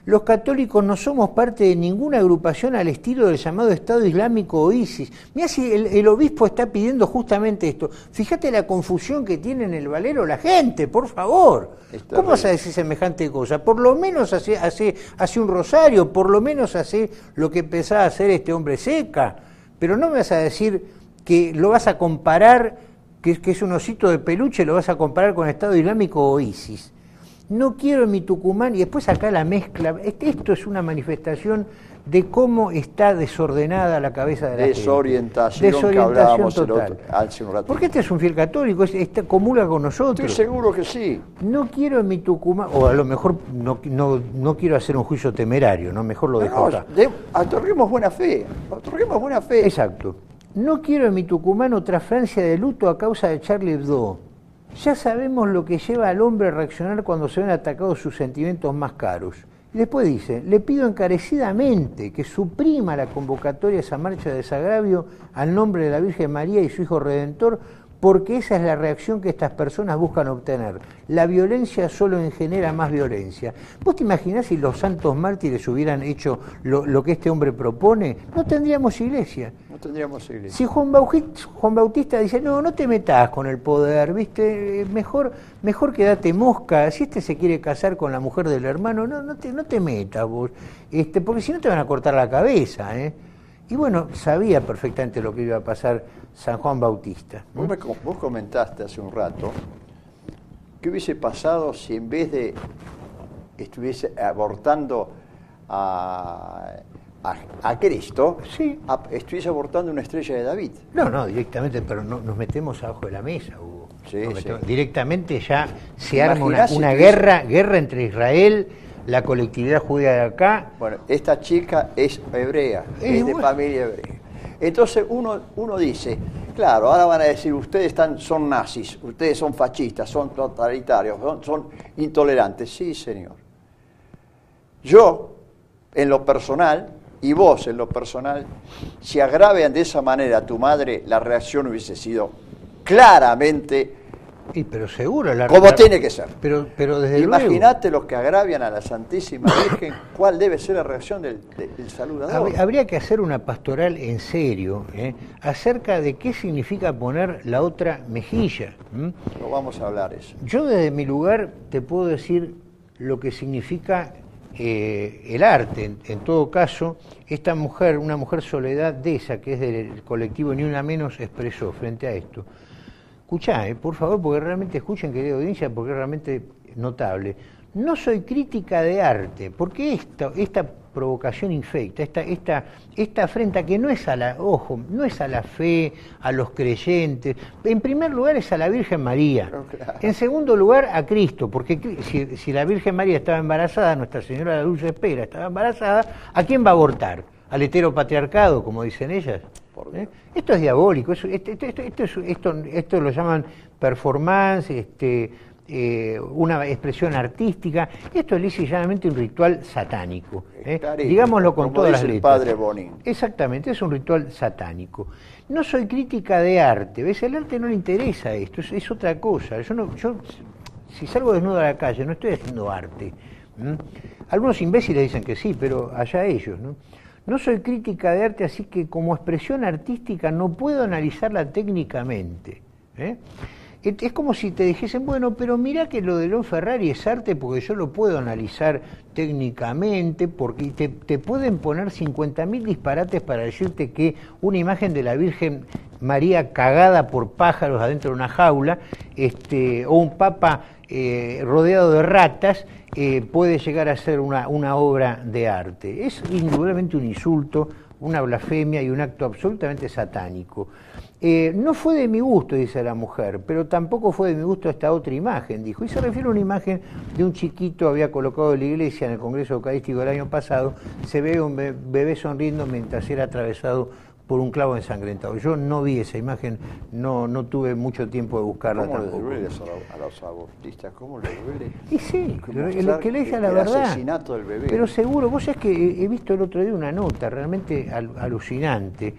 Los católicos no somos parte de ninguna agrupación al estilo del llamado Estado Islámico o ISIS. Mirá si el, el obispo está pidiendo justamente esto. Fíjate la confusión que tiene en el Valero la gente, por favor. Está ¿Cómo bien. Vas a decir semejante cosa? Por lo menos hace, hace, hace un rosario, por lo menos hace lo que empezaba a hacer este hombre Seca. Pero no me vas a decir que lo vas a comparar, que, que es un osito de peluche, lo vas a comparar con Estado Islámico o ISIS. No quiero en mi Tucumán, y después acá la mezcla, esto es una manifestación de cómo está desordenada la cabeza de la Desorientación, gente. Desorientación que hablábamos total. El otro, hace un rato. Porque este es un fiel católico, es, este, comulga con nosotros. Estoy seguro que sí. No quiero en mi Tucumán, o a lo mejor no, no, no quiero hacer un juicio temerario, ¿no? Mejor lo dejo no, acá. De, otorguemos buena fe, otorguemos buena fe. Exacto. No quiero en mi Tucumán otra Francia de luto a causa de Charlie Hebdo. Ya sabemos lo que lleva al hombre a reaccionar cuando se ven atacados sus sentimientos más caros. Y después dice, le pido encarecidamente que suprima la convocatoria a esa marcha de desagravio al nombre de la Virgen María y su Hijo Redentor, porque esa es la reacción que estas personas buscan obtener. La violencia solo engenera más violencia. ¿Vos te imaginás si los santos mártires hubieran hecho lo, lo que este hombre propone? No tendríamos iglesia. No tendríamos iglesia. Si Juan Bautista, Juan Bautista dice, no, no te metas con el poder, ¿viste? Mejor, mejor quédate mosca. Si este se quiere casar con la mujer del hermano, no, no te, no te metas vos. Este, porque si no te van a cortar la cabeza, ¿eh? Y bueno, sabía perfectamente lo que iba a pasar San Juan Bautista. Vos, me, vos comentaste hace un rato qué hubiese pasado si en vez de estuviese abortando a, a, a Cristo, sí. a, estuviese abortando una estrella de David. No, no, directamente, pero no, nos metemos abajo de la mesa, Hugo. Sí, metemos, sí. Directamente ya se arma una, si una tuviese... guerra, guerra entre Israel, la colectividad judía de acá. Bueno, esta chica es hebrea, es, es de bueno. familia hebrea. Entonces uno, uno dice, claro, ahora van a decir, ustedes están, son nazis, ustedes son fascistas, son totalitarios, son, son intolerantes. Sí, señor. Yo, en lo personal, y vos en lo personal, si agravian de esa manera a tu madre, la reacción hubiese sido claramente... Sí, pero seguro. La, como la, tiene que ser. Pero, pero desde Imagínate los que agravian a la Santísima Virgen, ¿cuál debe ser la reacción del, del saludador? Habría que hacer una pastoral en serio, ¿eh? acerca de qué significa poner la otra mejilla. ¿m? Lo vamos a hablar eso. Yo desde mi lugar te puedo decir lo que significa eh, el arte. En, en todo caso, esta mujer, una mujer Soledad de esa, que es del colectivo Ni Una Menos, expresó frente a esto. Escuchá, eh, por favor, porque realmente escuchen, querida audiencia, porque es realmente notable. No soy crítica de arte, porque esta, esta provocación infecta, esta, esta, esta afrenta que no es a la, ojo, no es a la fe, a los creyentes, en primer lugar es a la Virgen María, claro. En segundo lugar a Cristo, porque si, si la Virgen María estaba embarazada, Nuestra Señora de la Dulce Espera estaba embarazada, ¿a quién va a abortar? ¿Al heteropatriarcado, como dicen ellas? ¿Eh? Esto es diabólico, esto, esto, esto, esto, esto, esto lo llaman performance, este, eh, una expresión artística. Esto es lisa y llanamente un ritual satánico, ¿eh? Digámoslo con todas las letras. El padre Bonin. Exactamente, es un ritual satánico. No soy crítica de arte, ¿ves? El arte no le interesa esto, es, es otra cosa. Yo, no, yo si salgo desnudo a la calle no estoy haciendo arte. ¿Mm? Algunos imbéciles dicen que sí, pero allá ellos, ¿no? No soy crítica de arte, así que como expresión artística no puedo analizarla técnicamente. ¿eh? Es como si te dijesen, bueno, pero mirá que lo de León Ferrari es arte porque yo lo puedo analizar técnicamente, porque te, te pueden poner cincuenta mil disparates para decirte que una imagen de la Virgen María cagada por pájaros adentro de una jaula, este, o un papa eh, rodeado de ratas, eh, puede llegar a ser una, una obra de arte. Es indudablemente un insulto, una blasfemia y un acto absolutamente satánico. Eh, no fue de mi gusto, dice la mujer, pero tampoco fue de mi gusto esta otra imagen, dijo. Y se refiere a una imagen de un chiquito, había colocado en la iglesia en el Congreso Eucarístico del año pasado, se ve un bebé sonriendo mientras era atravesado por un clavo ensangrentado. Yo no vi esa imagen, no, no tuve mucho tiempo de buscarla ¿Cómo tampoco. ¿Cómo le duele a los abortistas? ¿Cómo le duele? Y sí, el que le diga la el verdad. asesinato del bebé. Pero seguro, vos sabés que he visto el otro día una nota realmente al, alucinante.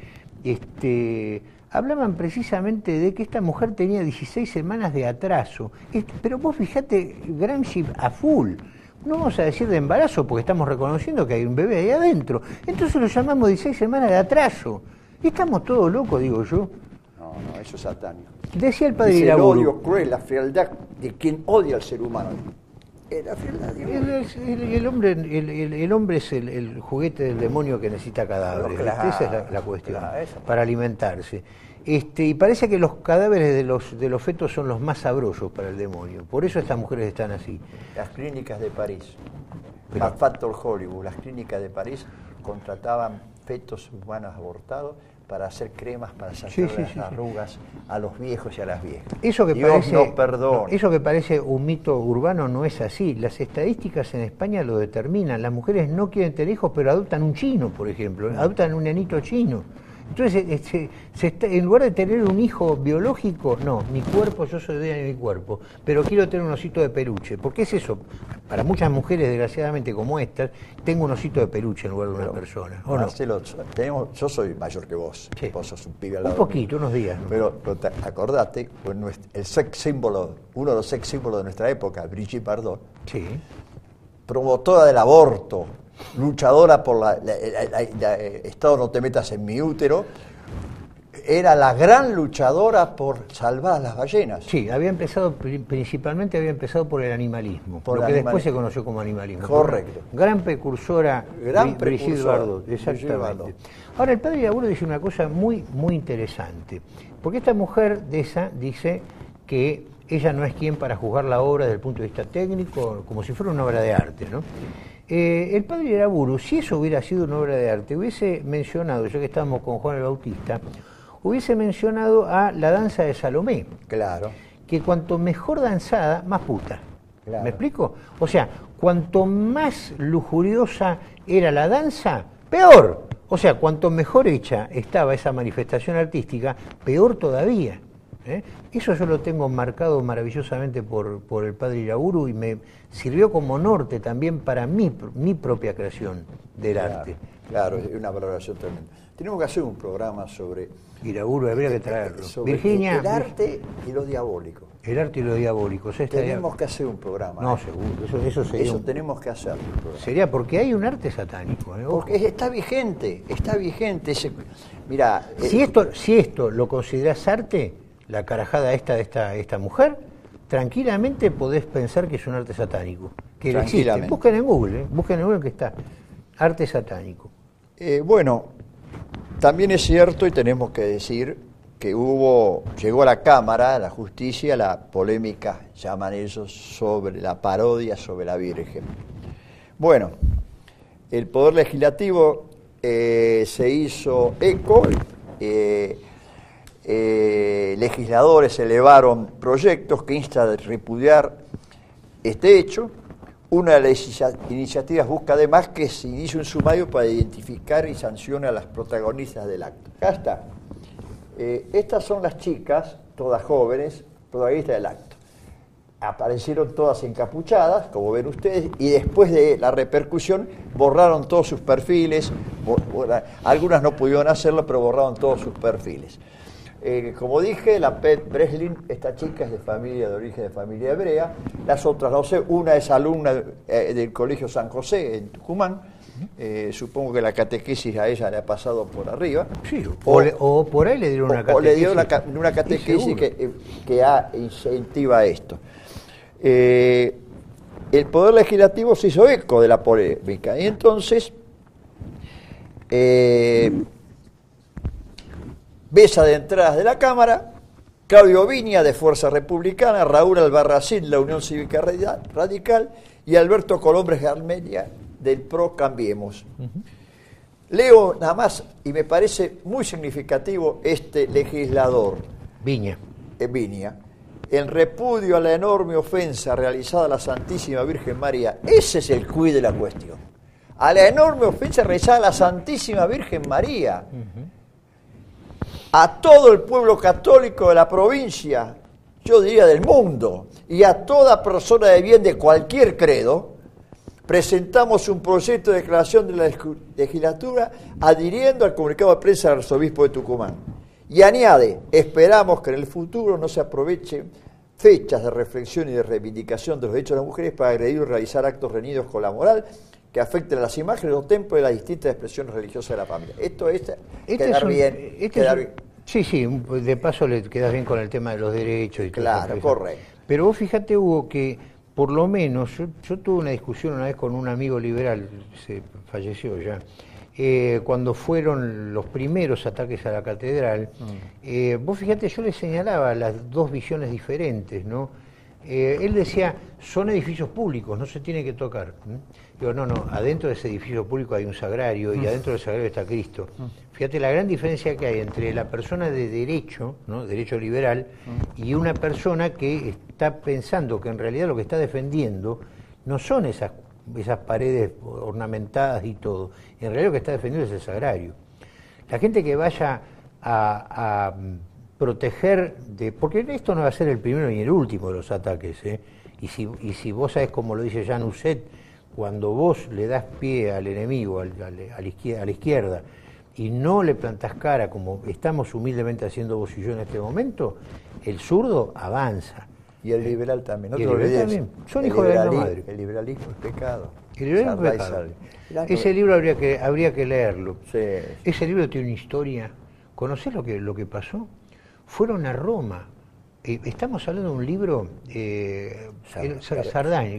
Este, hablaban precisamente de que esta mujer tenía dieciséis semanas de atraso. Este, pero vos fijate, Gramsci a full. no vamos a decir de embarazo porque estamos reconociendo que hay un bebé ahí adentro. Entonces lo llamamos dieciséis semanas de atraso. Y estamos todos locos, digo yo. No, no, eso es satánico. Decía el padre Dice, el Iraburu, odio cruel, la frialdad de quien odia al ser humano. Es la frialdad de El, el- el hombre, el, el- el hombre es el, el juguete del demonio que necesita cadáveres. Claro, ¿viste? Esa es la, la cuestión, claro, eso. para alimentarse. Este, y parece que los cadáveres de los, de los fetos son los más sabrosos para el demonio. Por eso estas mujeres están así. Las clínicas de París, Pero- más Factor Hollywood, las clínicas de París contrataban fetos humanos abortados para hacer cremas para sacar Sí, sí, las sí, sí. arrugas a los viejos y a las viejas. Eso que Dios parece, no perdona. eso que parece un mito urbano no es así. Las estadísticas en España lo determinan. Las mujeres no quieren tener hijos, pero adoptan un chino, por ejemplo. Adoptan un nenito chino. Entonces, eh, se- se está- en lugar de tener un hijo biológico, no, mi cuerpo, yo soy dueña de mi cuerpo, pero quiero tener un osito de peluche. ¿Por qué es eso? Para muchas mujeres, desgraciadamente, como estas, tengo un osito de peluche en lugar de una Pero, persona. ¿O no? Marcelo, tenemos, yo soy mayor que vos, Sí. vos sos un pibe al Un lado mío. poquito, unos días. ¿no? Pero, pero te- acordate, pues nuestro- el sex símbolo, uno de los sex símbolos de nuestra época, Brigitte Bardot, Sí. promotora del aborto, luchadora por la, la- la- la- la- Estado no te metas en mi útero, era la gran luchadora por salvar a las ballenas. Sí, había empezado, pri- principalmente había empezado por el animalismo, Por lo el que animal- después se conoció como animalismo. Correcto. Gran precursora, Gran Bri- Brigitte precursora, Bardot, Brigitte exactamente. Bardot. Ahora, el padre Iraburu dice una cosa muy, muy interesante, porque esta mujer de esa dice que ella no es quien para juzgar la obra desde el punto de vista técnico, como si fuera una obra de arte, ¿no? Eh, el padre Iraburu, si eso hubiera sido una obra de arte, hubiese mencionado, ya que estábamos con Juan el Bautista, hubiese mencionado a la danza de Salomé, Claro. que cuanto mejor danzada, más puta. Claro. ¿Me explico? O sea, cuanto más lujuriosa era la danza, peor. O sea, cuanto mejor hecha estaba esa manifestación artística, peor todavía. ¿eh? Eso yo lo tengo marcado maravillosamente por, por el padre Iraburu y me sirvió como norte también para mi, mi propia creación del Claro, arte. claro, es una valoración tremenda. Tenemos que hacer un programa sobre, Iraburu, habría que traerlo. sobre Virginia, el arte y lo diabólico. el arte y lo diabólico. o sea, estaría- Tenemos que hacer un programa. No, ¿eh? seguro, eso, eso sería, Eso un- tenemos que hacerlo. un programa. sería porque hay un arte satánico. ¿eh? Ojo. Porque está vigente, está vigente. Ese, mira, eh, Si esto, si esto lo considerás arte, la carajada esta de esta, esta mujer, tranquilamente podés pensar que es un arte satánico. Que existe. Tranquilamente. Busquen en Google, ¿eh? busquen en Google que está. Arte satánico. eh, bueno, también es cierto y tenemos que decir que hubo, llegó a la Cámara, a la Justicia, la polémica, llaman ellos, sobre la parodia sobre la Virgen. Bueno, el Poder Legislativo eh, se hizo eco, eh, eh, legisladores elevaron proyectos que instan a repudiar este hecho. Una de las iniciativas busca además que se inicie un sumario para identificar y sancionar a las protagonistas del acto. Acá está. Eh, estas son las chicas, todas jóvenes, protagonistas del acto. Aparecieron todas encapuchadas, como ven ustedes, y después de la repercusión borraron todos sus perfiles. Bor- borra- algunas no pudieron hacerlo, pero borraron todos sus perfiles. Eh, como dije, la Pet Breslin, esta chica es de familia, de origen de familia hebrea. Las otras no sé, una es alumna eh, del Colegio San José en Tucumán. Eh, supongo que la catequesis a ella le ha pasado por arriba. Sí, o, le- o por ahí le dieron una o- catequesis. o le dio una, ca- una Sí, catequesis seguro. que, eh, que ha- incentiva esto. Eh, el Poder Legislativo se hizo eco de la polémica y entonces eh, besa de entradas de la Cámara, Claudio Viña de Fuerza Republicana, Raúl Albarracín de la Unión Cívica Radical y Alberto Colombres Garmedia del PRO Cambiemos. Leo nada más, y me parece muy significativo este legislador, Viña. eh, Viña, en repudio a la enorme ofensa realizada a la Santísima Virgen María. Ese es el quid de la cuestión. A la enorme ofensa realizada a la Santísima Virgen María. A todo el pueblo católico de la provincia, yo diría del mundo, y a toda persona de bien de cualquier credo, presentamos un proyecto de declaración de la legislatura adhiriendo al comunicado de prensa del arzobispo de Tucumán. Y añade, esperamos que en el futuro no se aproveche fechas de reflexión y de reivindicación de los derechos de las mujeres para agredir o realizar actos reñidos con la moral que afecten a las imágenes o templos de las distintas expresiones religiosas de la familia. Esto es este quedar es un, bien. Este quedar es un, bien. Sí, sí, de paso le quedas bien con el tema de los derechos y todo eso. Claro, correcto. Pero vos fíjate, Hugo, que por lo menos, yo, yo tuve una discusión una vez con un amigo liberal, se falleció ya, eh, cuando fueron los primeros ataques a la catedral, mm. eh, vos fíjate, yo le señalaba las dos visiones diferentes, ¿no? Eh, él decía, son edificios públicos, no se tiene que tocar. ¿Mm? Digo, no, no, adentro de ese edificio público hay un sagrario y adentro del sagrario está Cristo. Fíjate la gran diferencia que hay entre la persona de derecho, ¿no? Derecho liberal, y una persona que está pensando que en realidad lo que está defendiendo no son esas, esas paredes ornamentadas y todo. En realidad lo que está defendiendo es el sagrario. La gente que vaya a... a proteger de, porque esto no va a ser el primero ni el último de los ataques, ¿eh? y, si, y si vos sabés, como lo dice Jan Husset, cuando vos le das pie al enemigo, al, al, a, la izquierda, a la izquierda, y no le plantás cara, como estamos humildemente haciendo vos y yo en este momento, el zurdo avanza. Y el liberal también. No y te el liberal olvides, también. Son hijos de la madre. El liberalismo es pecado. El liberalismo es pecado. Ese libro habría que, habría que leerlo. Sí. Ese libro tiene una historia. ¿Conocés lo que, lo que pasó? Fueron a Roma. Eh, estamos hablando de un libro, eh, Sardáñez.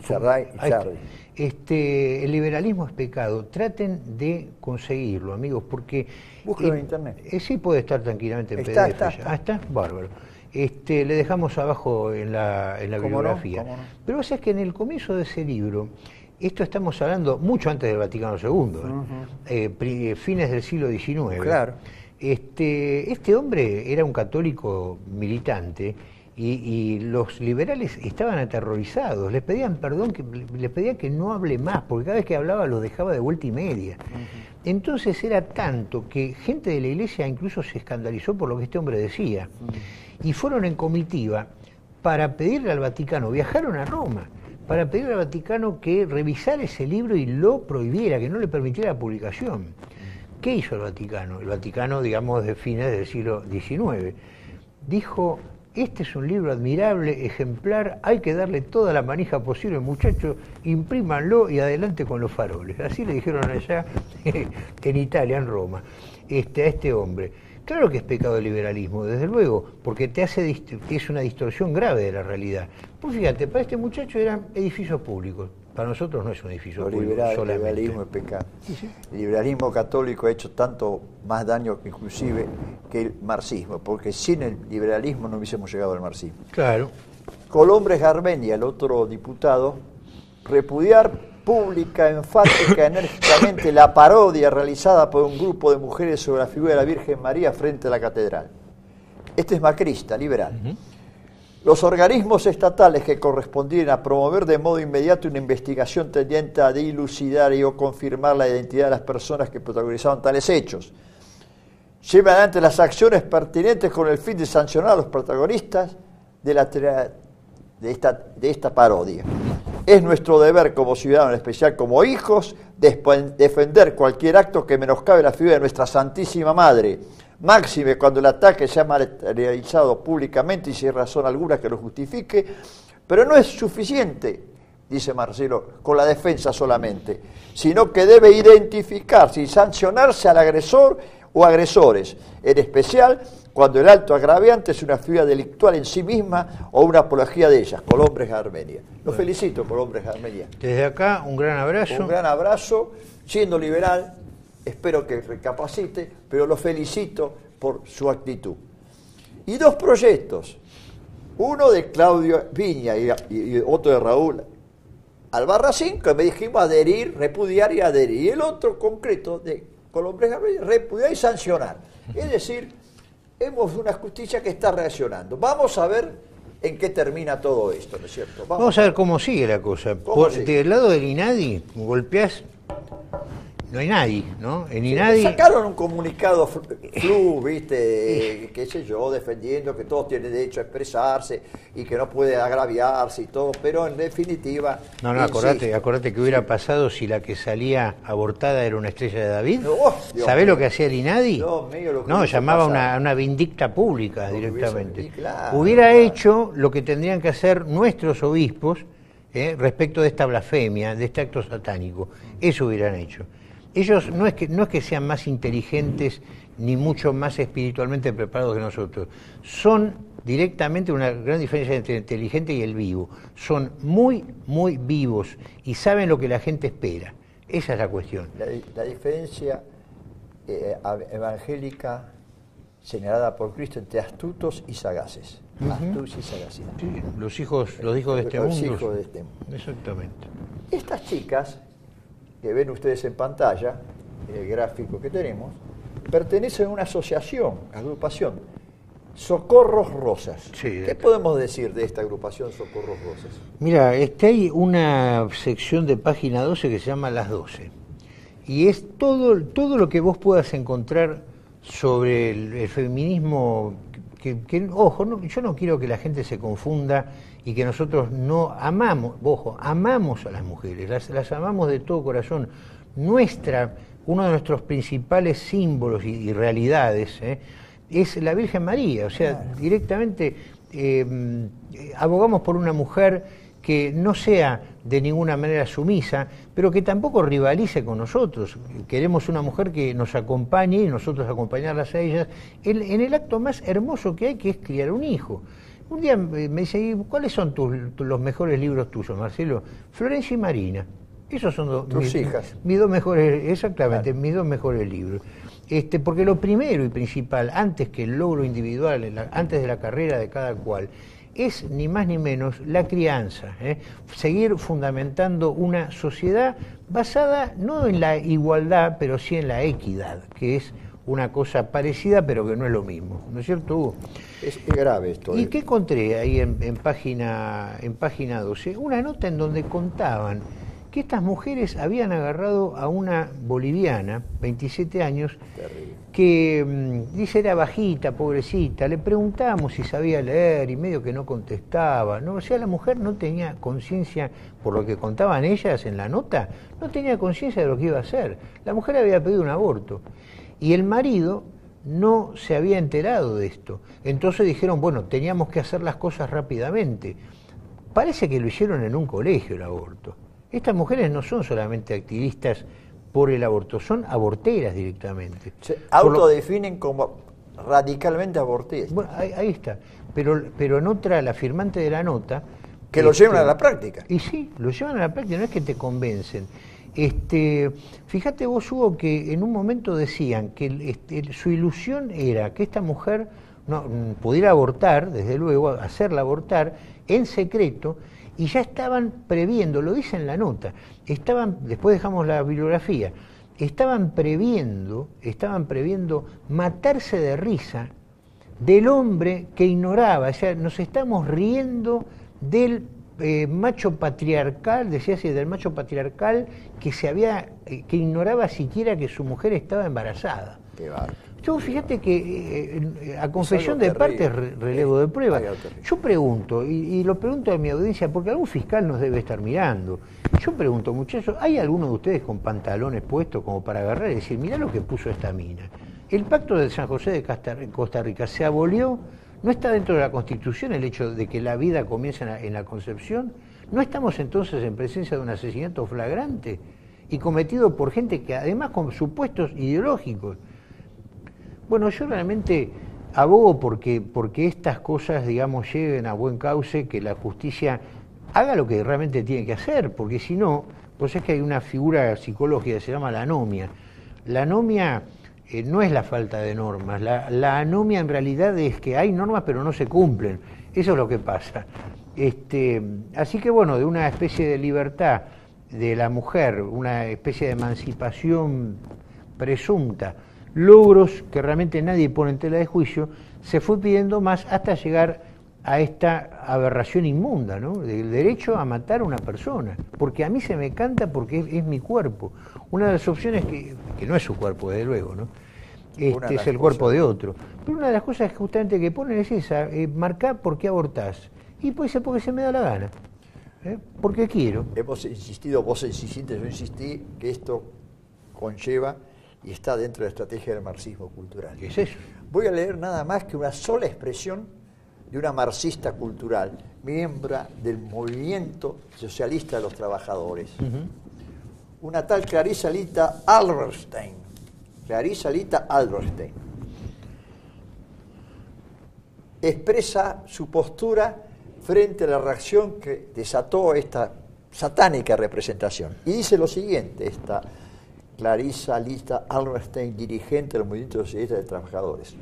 Este, el liberalismo es pecado. Traten de conseguirlo, amigos, porque... Búsquelo en internet. Eh, sí, puede estar tranquilamente en está, P D F. Está, está. Ah, está, bárbaro. Este, le dejamos abajo en la, en la bibliografía. No? No? Pero vos sabés que en el comienzo de ese libro, esto estamos hablando mucho antes del Vaticano segundo, ¿eh? Uh-huh. eh, fines del siglo diecinueve. Claro. Este, este hombre era un católico militante y, y los liberales estaban aterrorizados, les pedían perdón, que, les pedían que no hable más, porque cada vez que hablaba los dejaba de vuelta y media. Uh-huh. Entonces era tanto que gente de la iglesia incluso se escandalizó por lo que este hombre decía. Uh-huh. Y fueron en comitiva para pedirle al Vaticano, viajaron a Roma, para pedirle al Vaticano que revisara ese libro y lo prohibiera, que no le permitiera la publicación. ¿Qué hizo el Vaticano? El Vaticano, digamos, de fines del siglo diecinueve. Dijo, este es un libro admirable, ejemplar, hay que darle toda la manija posible, muchachos, imprímanlo y adelante con los faroles. Así le dijeron allá en Italia, en Roma, este, a este hombre. Claro que es pecado el liberalismo, desde luego, porque te hace es una distorsión grave de la realidad. Pues fíjate, para este muchacho eran edificios públicos. Para nosotros no es un edificio público liberal, solamente. El liberalismo es pecado. Sí, sí. El liberalismo católico ha hecho tanto más daño inclusive que el marxismo, porque sin el liberalismo no hubiésemos llegado al marxismo. Claro. Colombres Garmendia, el otro diputado, repudiar pública, enfática, enérgicamente la parodia realizada por un grupo de mujeres sobre la figura de la Virgen María frente a la catedral. Este es macrista, liberal. Uh-huh. Los organismos estatales que correspondían a promover de modo inmediato una investigación tendiente a dilucidar y o confirmar la identidad de las personas que protagonizaban tales hechos. Llevan adelante las acciones pertinentes con el fin de sancionar a los protagonistas de, la, de, esta, de esta parodia. Es nuestro deber como ciudadanos, en especial como hijos, defender cualquier acto que menoscabe la figura de nuestra Santísima Madre, máxime cuando el ataque se ha materializado públicamente y sin razón alguna que lo justifique, pero no es suficiente, dice Marcelo, con la defensa solamente, sino que debe identificarse y sancionarse al agresor o agresores, en especial cuando el alto agraviante es una figura delictual en sí misma o una apología de ellas. Colombres Garmendia. Lo bueno. felicito, Colombres Garmendia. Desde acá, un gran abrazo. Un gran abrazo, siendo liberal. Espero que recapacite, pero lo felicito por su actitud. Y dos proyectos, uno de Claudio Viña y, y, y otro de Raúl Albarracín, que me dijimos adherir, repudiar y adherir, y el otro concreto de Colombres, repudiar y sancionar. Es decir, hemos una justicia que está reaccionando. Vamos a ver en qué termina todo esto, ¿no es cierto? Vamos, Vamos a ver cómo sigue la cosa. Por, sigue? Del lado del INADI, golpeás no hay nadie, ¿no? En INADI... Sacaron un comunicado flu, viste, qué sé yo, defendiendo que todos tienen derecho a expresarse y que no puede agraviarse y todo, pero en definitiva... No, no, acordate, acordate que hubiera sí. pasado si la que salía abortada era una estrella de David. Oh, ¿Sabés lo que hacía el INADI? Dios mío, lo que no, llamaba a una, una vindicta pública lo directamente. Hubiese, claro, hubiera claro. hecho lo que tendrían que hacer nuestros obispos eh, respecto de esta blasfemia, de este acto satánico. Eso hubieran hecho. Ellos no es que no es que sean más inteligentes ni mucho más espiritualmente preparados que nosotros. Son directamente una gran diferencia entre el inteligente y el vivo. Son muy, muy vivos y saben lo que la gente espera. Esa es la cuestión. La, la diferencia eh, evangélica señalada por Cristo entre astutos y sagaces. Uh-huh. Astucia y sagacidad. Sí, los hijos, los hijos de este los mundo. Los hijos de este mundo. Exactamente. Estas chicas que ven ustedes en pantalla, el gráfico que tenemos, pertenecen a una asociación, agrupación, Socorros Rosas. Sí, ¿Qué podemos decir de esta agrupación Socorros Rosas? Mira, este, hay una sección de página doce que se llama Las doce, y es todo, todo lo que vos puedas encontrar sobre el, el feminismo, que, que ojo, no, yo no quiero que la gente se confunda y que nosotros no amamos, ojo, amamos a las mujeres, las, las amamos de todo corazón. Nuestra, uno de nuestros principales símbolos y, y realidades eh, es la Virgen María, o sea, claro. directamente eh, abogamos por una mujer que no sea de ninguna manera sumisa, pero que tampoco rivalice con nosotros. Queremos una mujer que nos acompañe y nosotros acompañarlas a ellas en, en el acto más hermoso que hay, que es criar un hijo. Un día me dice, ¿cuáles son tus, tus, los mejores libros tuyos, Marcelo? Florencia y Marina. Esos son dos, tus mis, hijas. Mis dos mejores, exactamente, claro. mis dos mejores libros. Este, porque lo primero y principal, antes que el logro individual, la, antes de la carrera de cada cual, es ni más ni menos la crianza, ¿eh? Seguir fundamentando una sociedad basada no en la igualdad, pero sí en la equidad, que es una cosa parecida, pero que no es lo mismo, ¿no es cierto, Hugo? Es grave esto. ¿Y qué encontré ahí en, en, página, en página doce? Una nota en donde contaban que estas mujeres habían agarrado a una boliviana, veintisiete años, terrible, que mmm, dice era bajita, pobrecita, le preguntábamos si sabía leer y medio que no contestaba, ¿no? O sea, la mujer no tenía conciencia, por lo que contaban ellas en la nota, no tenía conciencia de lo que iba a hacer. La mujer había pedido un aborto y el marido no se había enterado de esto. Entonces dijeron, bueno, teníamos que hacer las cosas rápidamente. Parece que lo hicieron en un colegio el aborto. Estas mujeres no son solamente activistas por el aborto, son aborteras directamente. Se autodefinen lo... como radicalmente abortistas. Bueno, ahí, ahí está. Pero, pero en otra, la firmante de la nota... Que lo este, llevan a la práctica. Y sí, lo llevan a la práctica, no es que te convencen. Este, fíjate vos, Hugo, que en un momento decían que este, su ilusión era que esta mujer no, pudiera abortar, desde luego, hacerla abortar en secreto, y ya estaban previendo, lo dice en la nota, estaban, después dejamos la bibliografía, estaban previendo, estaban previendo matarse de risa del hombre que ignoraba, o sea, nos estamos riendo del eh, macho patriarcal, decía así, del macho patriarcal que se había, eh, que ignoraba siquiera que su mujer estaba embarazada. Qué bárbaro. Yo fíjate que eh, a confesión de parte re, relevo de prueba. Yo pregunto, y, y lo pregunto a mi audiencia, porque algún fiscal nos debe estar mirando. Yo pregunto, muchachos, ¿hay alguno de ustedes con pantalones puestos como para agarrar y decir, mirá lo que puso esta mina? El pacto de San José de Costa Rica se abolió, no está dentro de la Constitución el hecho de que la vida comience en la, en la concepción. ¿No estamos entonces en presencia de un asesinato flagrante y cometido por gente que además con supuestos ideológicos? Bueno, yo realmente abogo porque, porque estas cosas, digamos, lleguen a buen cauce, que la justicia haga lo que realmente tiene que hacer, porque si no, pues es que hay una figura psicológica que se llama la anomia. La anomia eh, no es la falta de normas, la, la anomia en realidad es que hay normas pero no se cumplen, eso es lo que pasa. Este, así que bueno, de una especie de libertad de la mujer, una especie de emancipación presunta, logros que realmente nadie pone en tela de juicio, se fue pidiendo más hasta llegar a esta aberración inmunda, ¿no? Del derecho a matar a una persona, porque a mí se me canta porque es, es mi cuerpo. Una de las opciones que, que no es su cuerpo, desde luego, ¿no? Este es el cuerpo de otro. Pero una de las cosas justamente que ponen es esa, eh, marcar por qué abortás. Y puede ser porque se me da la gana, ¿eh? Porque quiero. Hemos insistido, vos insististe, yo insistí, que esto conlleva y está dentro de la estrategia del marxismo cultural. ¿Qué es eso? Voy a leer nada más que una sola expresión de una marxista cultural, miembro del movimiento socialista de los trabajadores. Uh-huh. Una tal Clarissa Lita Alberstein. Clarissa Lita Alberstein. Expresa su postura frente a la reacción que desató esta satánica representación. Y dice lo siguiente, esta Clarissa Lita Alberstein, dirigente del movimiento socialista de trabajadores.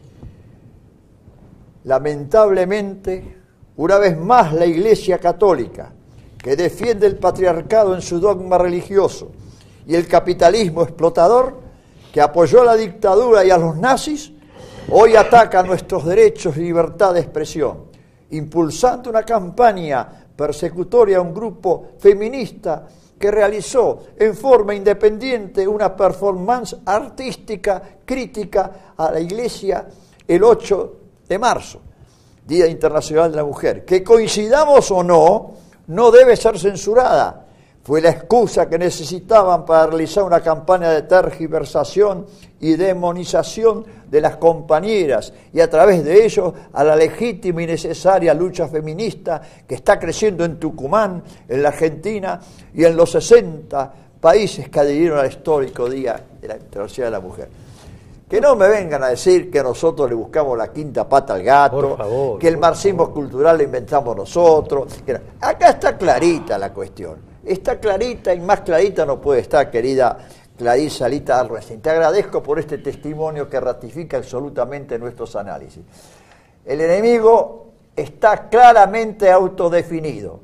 Lamentablemente, una vez más la Iglesia Católica, que defiende el patriarcado en su dogma religioso, y el capitalismo explotador, que apoyó a la dictadura y a los nazis, hoy ataca nuestros derechos y libertad de expresión, impulsando una campaña persecutoria a un grupo feminista que realizó en forma independiente una performance artística crítica a la Iglesia el ocho de marzo, Día Internacional de la Mujer, que coincidamos o no, no debe ser censurada. Fue la excusa que necesitaban para realizar una campaña de tergiversación y demonización de las compañeras y a través de ello a la legítima y necesaria lucha feminista que está creciendo en Tucumán, en la Argentina y en los sesenta países que adhirieron al histórico Día de la Internacional de la Mujer. Que no me vengan a decir que nosotros le buscamos la quinta pata al gato, por favor, que el marxismo favor. cultural lo inventamos nosotros. Acá está clarita la cuestión. Está clarita y más clarita no puede estar, querida Clarissa Lita Alberstein. Te agradezco por este testimonio que ratifica absolutamente nuestros análisis. El enemigo está claramente autodefinido.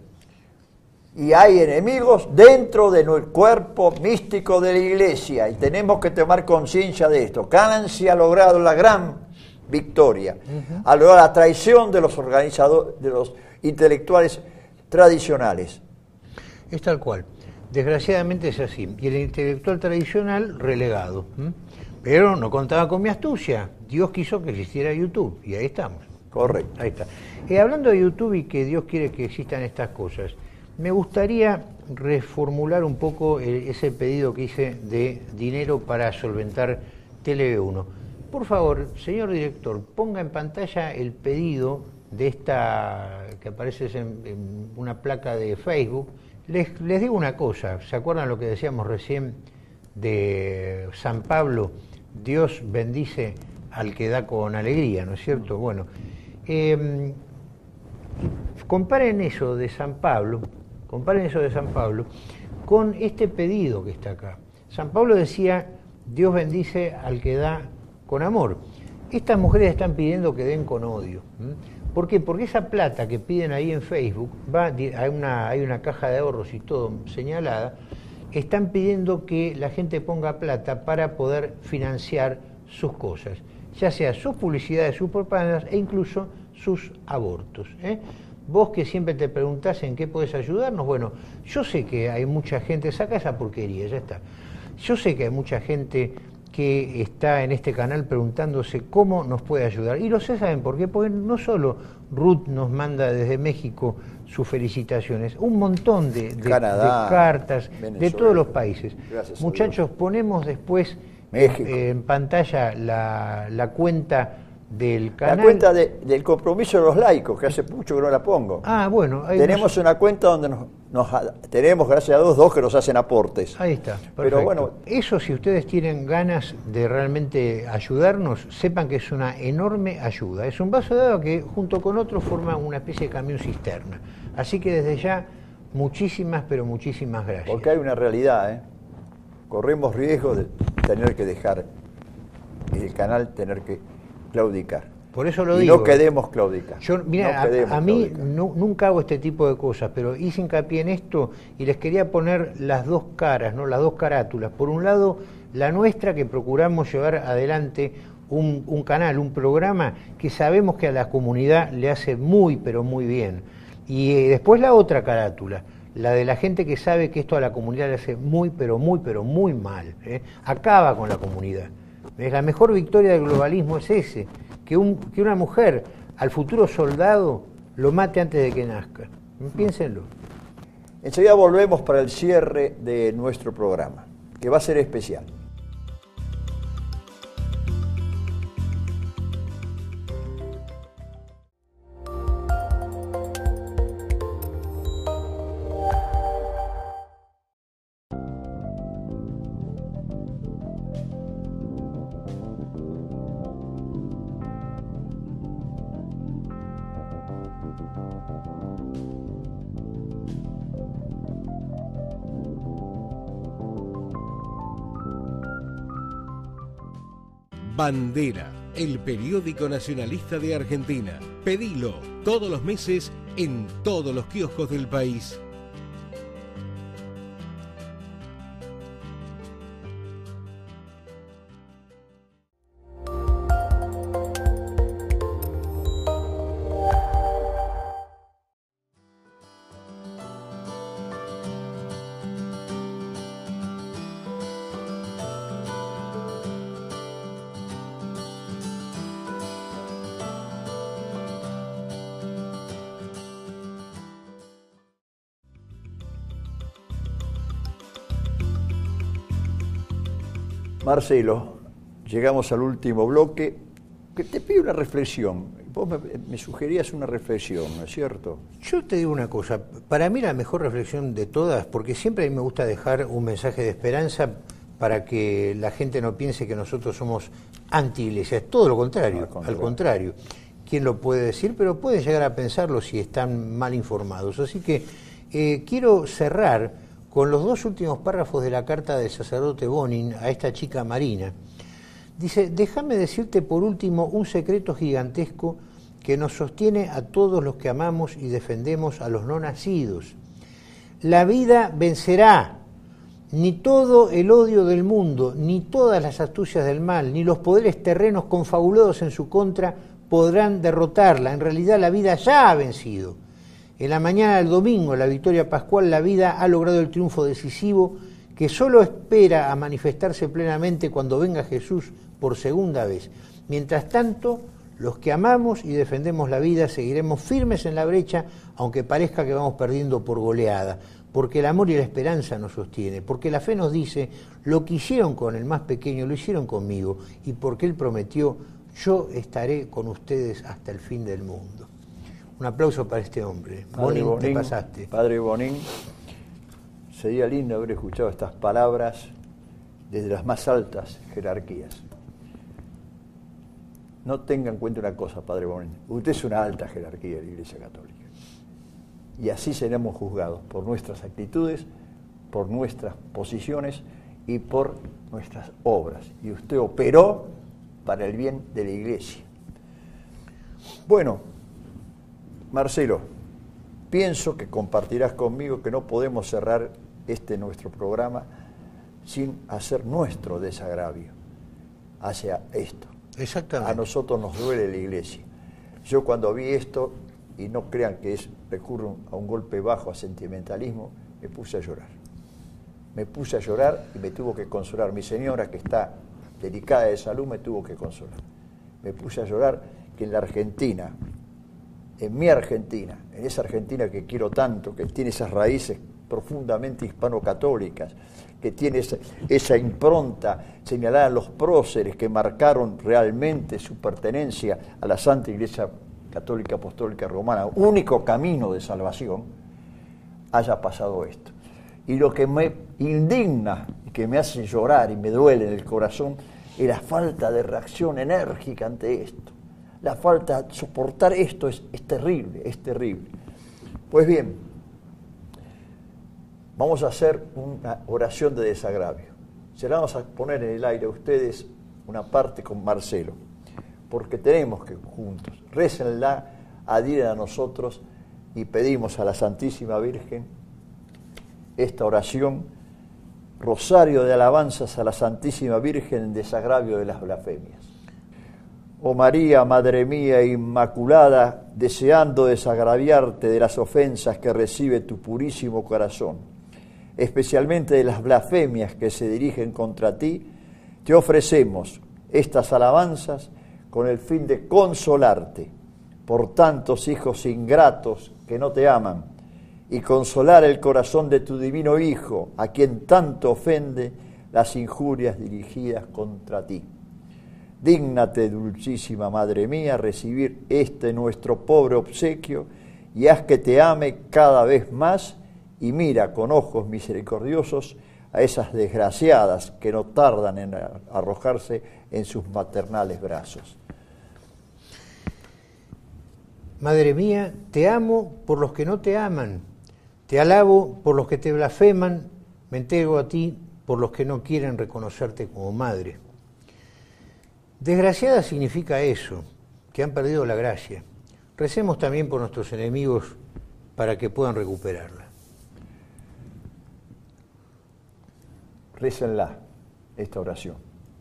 Y hay enemigos dentro del cuerpo místico de la Iglesia y tenemos que tomar conciencia de esto. Canansi ha logrado la gran victoria, uh-huh. ha logrado la traición de los organizadores, de los intelectuales tradicionales. Es tal cual. Desgraciadamente es así. Y el intelectual tradicional relegado. ¿Mm? Pero no contaba con mi astucia. Dios quiso que existiera YouTube y ahí estamos. Correcto. Ahí está. Eh, hablando de YouTube y que Dios quiere que existan estas cosas, me gustaría reformular un poco ese pedido que hice de dinero para solventar Tele uno. Por favor, señor director, ponga en pantalla el pedido de esta, que aparece en, en una placa de Facebook. Les, les digo una cosa, ¿se acuerdan lo que decíamos recién de San Pablo? Dios bendice al que da con alegría, ¿no es cierto? Bueno, eh, comparen eso de San Pablo, comparen eso de San Pablo con este pedido que está acá. San Pablo decía, Dios bendice al que da con amor. Estas mujeres están pidiendo que den con odio. ¿Mm? ¿Por qué? Porque esa plata que piden ahí en Facebook, va, hay, una, hay una caja de ahorros y todo señalada, están pidiendo que la gente ponga plata para poder financiar sus cosas, ya sea sus publicidades, sus propagandas e incluso sus abortos. ¿eh? Vos que siempre te preguntás en qué podés ayudarnos, bueno, yo sé que hay mucha gente, saca esa porquería, ya está. Yo sé que hay mucha gente que está en este canal preguntándose cómo nos puede ayudar. Y lo sé, ¿saben por qué? Porque no solo Ruth nos manda desde México sus felicitaciones, un montón de, de, Canadá, de cartas Venezuela, de todos los países. Gracias. Muchachos, ponemos después México. Eh, en pantalla la, la cuenta del canal. La cuenta de, del compromiso de los laicos, que hace mucho que no la pongo. Ah, bueno. Tenemos una cuenta donde nos, nos tenemos, gracias a Dios, dos que nos hacen aportes. Ahí está, perfecto. Pero bueno, eso, si ustedes tienen ganas de realmente ayudarnos, sepan que es una enorme ayuda. Es un vaso de agua que junto con otros forma una especie de camión cisterna. Así que desde ya, muchísimas, pero muchísimas gracias. Porque hay una realidad, ¿eh? Corremos riesgo de tener que dejar el canal, tener que claudicar. Por eso lo y digo. no queremos claudicar. Yo, mira, no queremos a, a mí claudicar. No, nunca hago este tipo de cosas, pero hice hincapié en esto y les quería poner las dos caras, ¿no? Las dos carátulas. Por un lado, la nuestra, que procuramos llevar adelante un, un canal, un programa que sabemos que a la comunidad le hace muy, pero muy bien. Y eh, después la otra carátula, la de la gente que sabe que esto a la comunidad le hace muy, pero muy, pero muy mal. ¿eh? Acaba con la comunidad. ¿Ves? La mejor victoria del globalismo es ese, que, un, que una mujer al futuro soldado lo mate antes de que nazca. Piénsenlo. Enseguida volvemos para el cierre de nuestro programa, que va a ser especial. Bandera, el periódico nacionalista de Argentina. Pedilo todos los meses en todos los kioscos del país. Marcelo, llegamos al último bloque, que te pido una reflexión. Vos me, me sugerías una reflexión, ¿no es cierto? Yo te digo una cosa, para mí la mejor reflexión de todas, porque siempre a mí me gusta dejar un mensaje de esperanza para que la gente no piense que nosotros somos anti-iglesia, es todo lo contrario, al contrario. Al contrario. ¿Quién lo puede decir? Pero pueden llegar a pensarlo si están mal informados. Así que eh, quiero cerrar con los dos últimos párrafos de la carta del sacerdote Bonin a esta chica Marina. Dice, déjame decirte por último un secreto gigantesco que nos sostiene a todos los que amamos y defendemos a los no nacidos. La vida vencerá. Ni todo el odio del mundo, ni todas las astucias del mal, ni los poderes terrenos confabulados en su contra podrán derrotarla. En realidad la vida ya ha vencido. En la mañana del domingo, la victoria pascual, la vida ha logrado el triunfo decisivo que solo espera a manifestarse plenamente cuando venga Jesús por segunda vez. Mientras tanto, los que amamos y defendemos la vida seguiremos firmes en la brecha, aunque parezca que vamos perdiendo por goleada, porque el amor y la esperanza nos sostiene, porque la fe nos dice, lo que hicieron con el más pequeño lo hicieron conmigo, y porque Él prometió, yo estaré con ustedes hasta el fin del mundo. Un aplauso para este hombre. Padre Bonin, Bonin, te pasaste. Padre Bonin, sería lindo haber escuchado estas palabras desde las más altas jerarquías. No tenga en cuenta una cosa, Padre Bonin, usted es una alta jerarquía de la Iglesia Católica. Y así seremos juzgados por nuestras actitudes, por nuestras posiciones y por nuestras obras. Y usted operó para el bien de la Iglesia. Bueno, Marcelo, pienso que compartirás conmigo que no podemos cerrar este nuestro programa sin hacer nuestro desagravio hacia esto. Exactamente. A nosotros nos duele la Iglesia. Yo cuando vi esto, y no crean que es recurro a un golpe bajo, a sentimentalismo, me puse a llorar. Me puse a llorar y me tuvo que consolar. Mi señora, que está delicada de salud, me tuvo que consolar. Me puse a llorar que en la Argentina, en mi Argentina, en esa Argentina que quiero tanto, que tiene esas raíces profundamente hispano-católicas, que tiene esa, esa impronta señalada en los próceres que marcaron realmente su pertenencia a la Santa Iglesia Católica Apostólica Romana, único camino de salvación, haya pasado esto. Y lo que me indigna y que me hace llorar y me duele en el corazón es la falta de reacción enérgica ante esto. La falta de soportar esto es, es terrible, es terrible. Pues bien, vamos a hacer una oración de desagravio. Se la vamos a poner en el aire a ustedes una parte con Marcelo, porque tenemos que juntos, récenla, adhieren a nosotros y pedimos a la Santísima Virgen esta oración, rosario de alabanzas a la Santísima Virgen en desagravio de las blasfemias. Oh María, Madre mía Inmaculada, deseando desagraviarte de las ofensas que recibe tu purísimo corazón, especialmente de las blasfemias que se dirigen contra ti, te ofrecemos estas alabanzas con el fin de consolarte por tantos hijos ingratos que no te aman y consolar el corazón de tu divino Hijo, a quien tanto ofende las injurias dirigidas contra ti. Dígnate, dulcísima Madre mía, recibir este nuestro pobre obsequio y haz que te ame cada vez más y mira con ojos misericordiosos a esas desgraciadas que no tardan en arrojarse en sus maternales brazos. Madre mía, te amo por los que no te aman, te alabo por los que te blasfeman, me entrego a ti por los que no quieren reconocerte como madre. Desgraciada significa eso, que han perdido la gracia. Recemos también por nuestros enemigos para que puedan recuperarla. Récenla esta oración.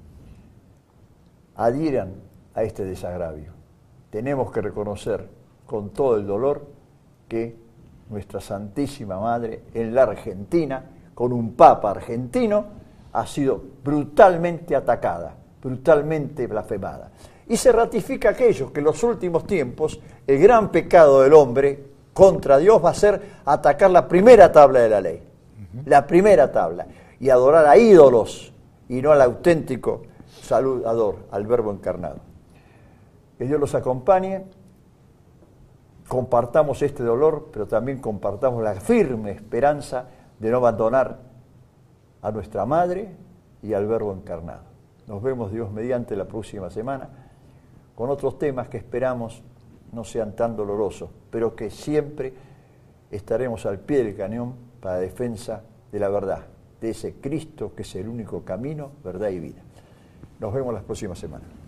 Adhieran a este desagravio. Tenemos que reconocer con todo el dolor que nuestra Santísima Madre en la Argentina, con un Papa argentino, ha sido brutalmente atacada, brutalmente blasfemada. Y se ratifica aquello que en los últimos tiempos el gran pecado del hombre contra Dios va a ser atacar la primera tabla de la ley, uh-huh. la primera tabla, y adorar a ídolos y no al auténtico saludador, al Verbo encarnado. Que Dios los acompañe, compartamos este dolor, pero también compartamos la firme esperanza de no abandonar a nuestra Madre y al Verbo encarnado. Nos vemos, Dios mediante, la próxima semana con otros temas que esperamos no sean tan dolorosos, pero que siempre estaremos al pie del cañón para la defensa de la verdad, de ese Cristo que es el único camino, verdad y vida. Nos vemos la próxima semana.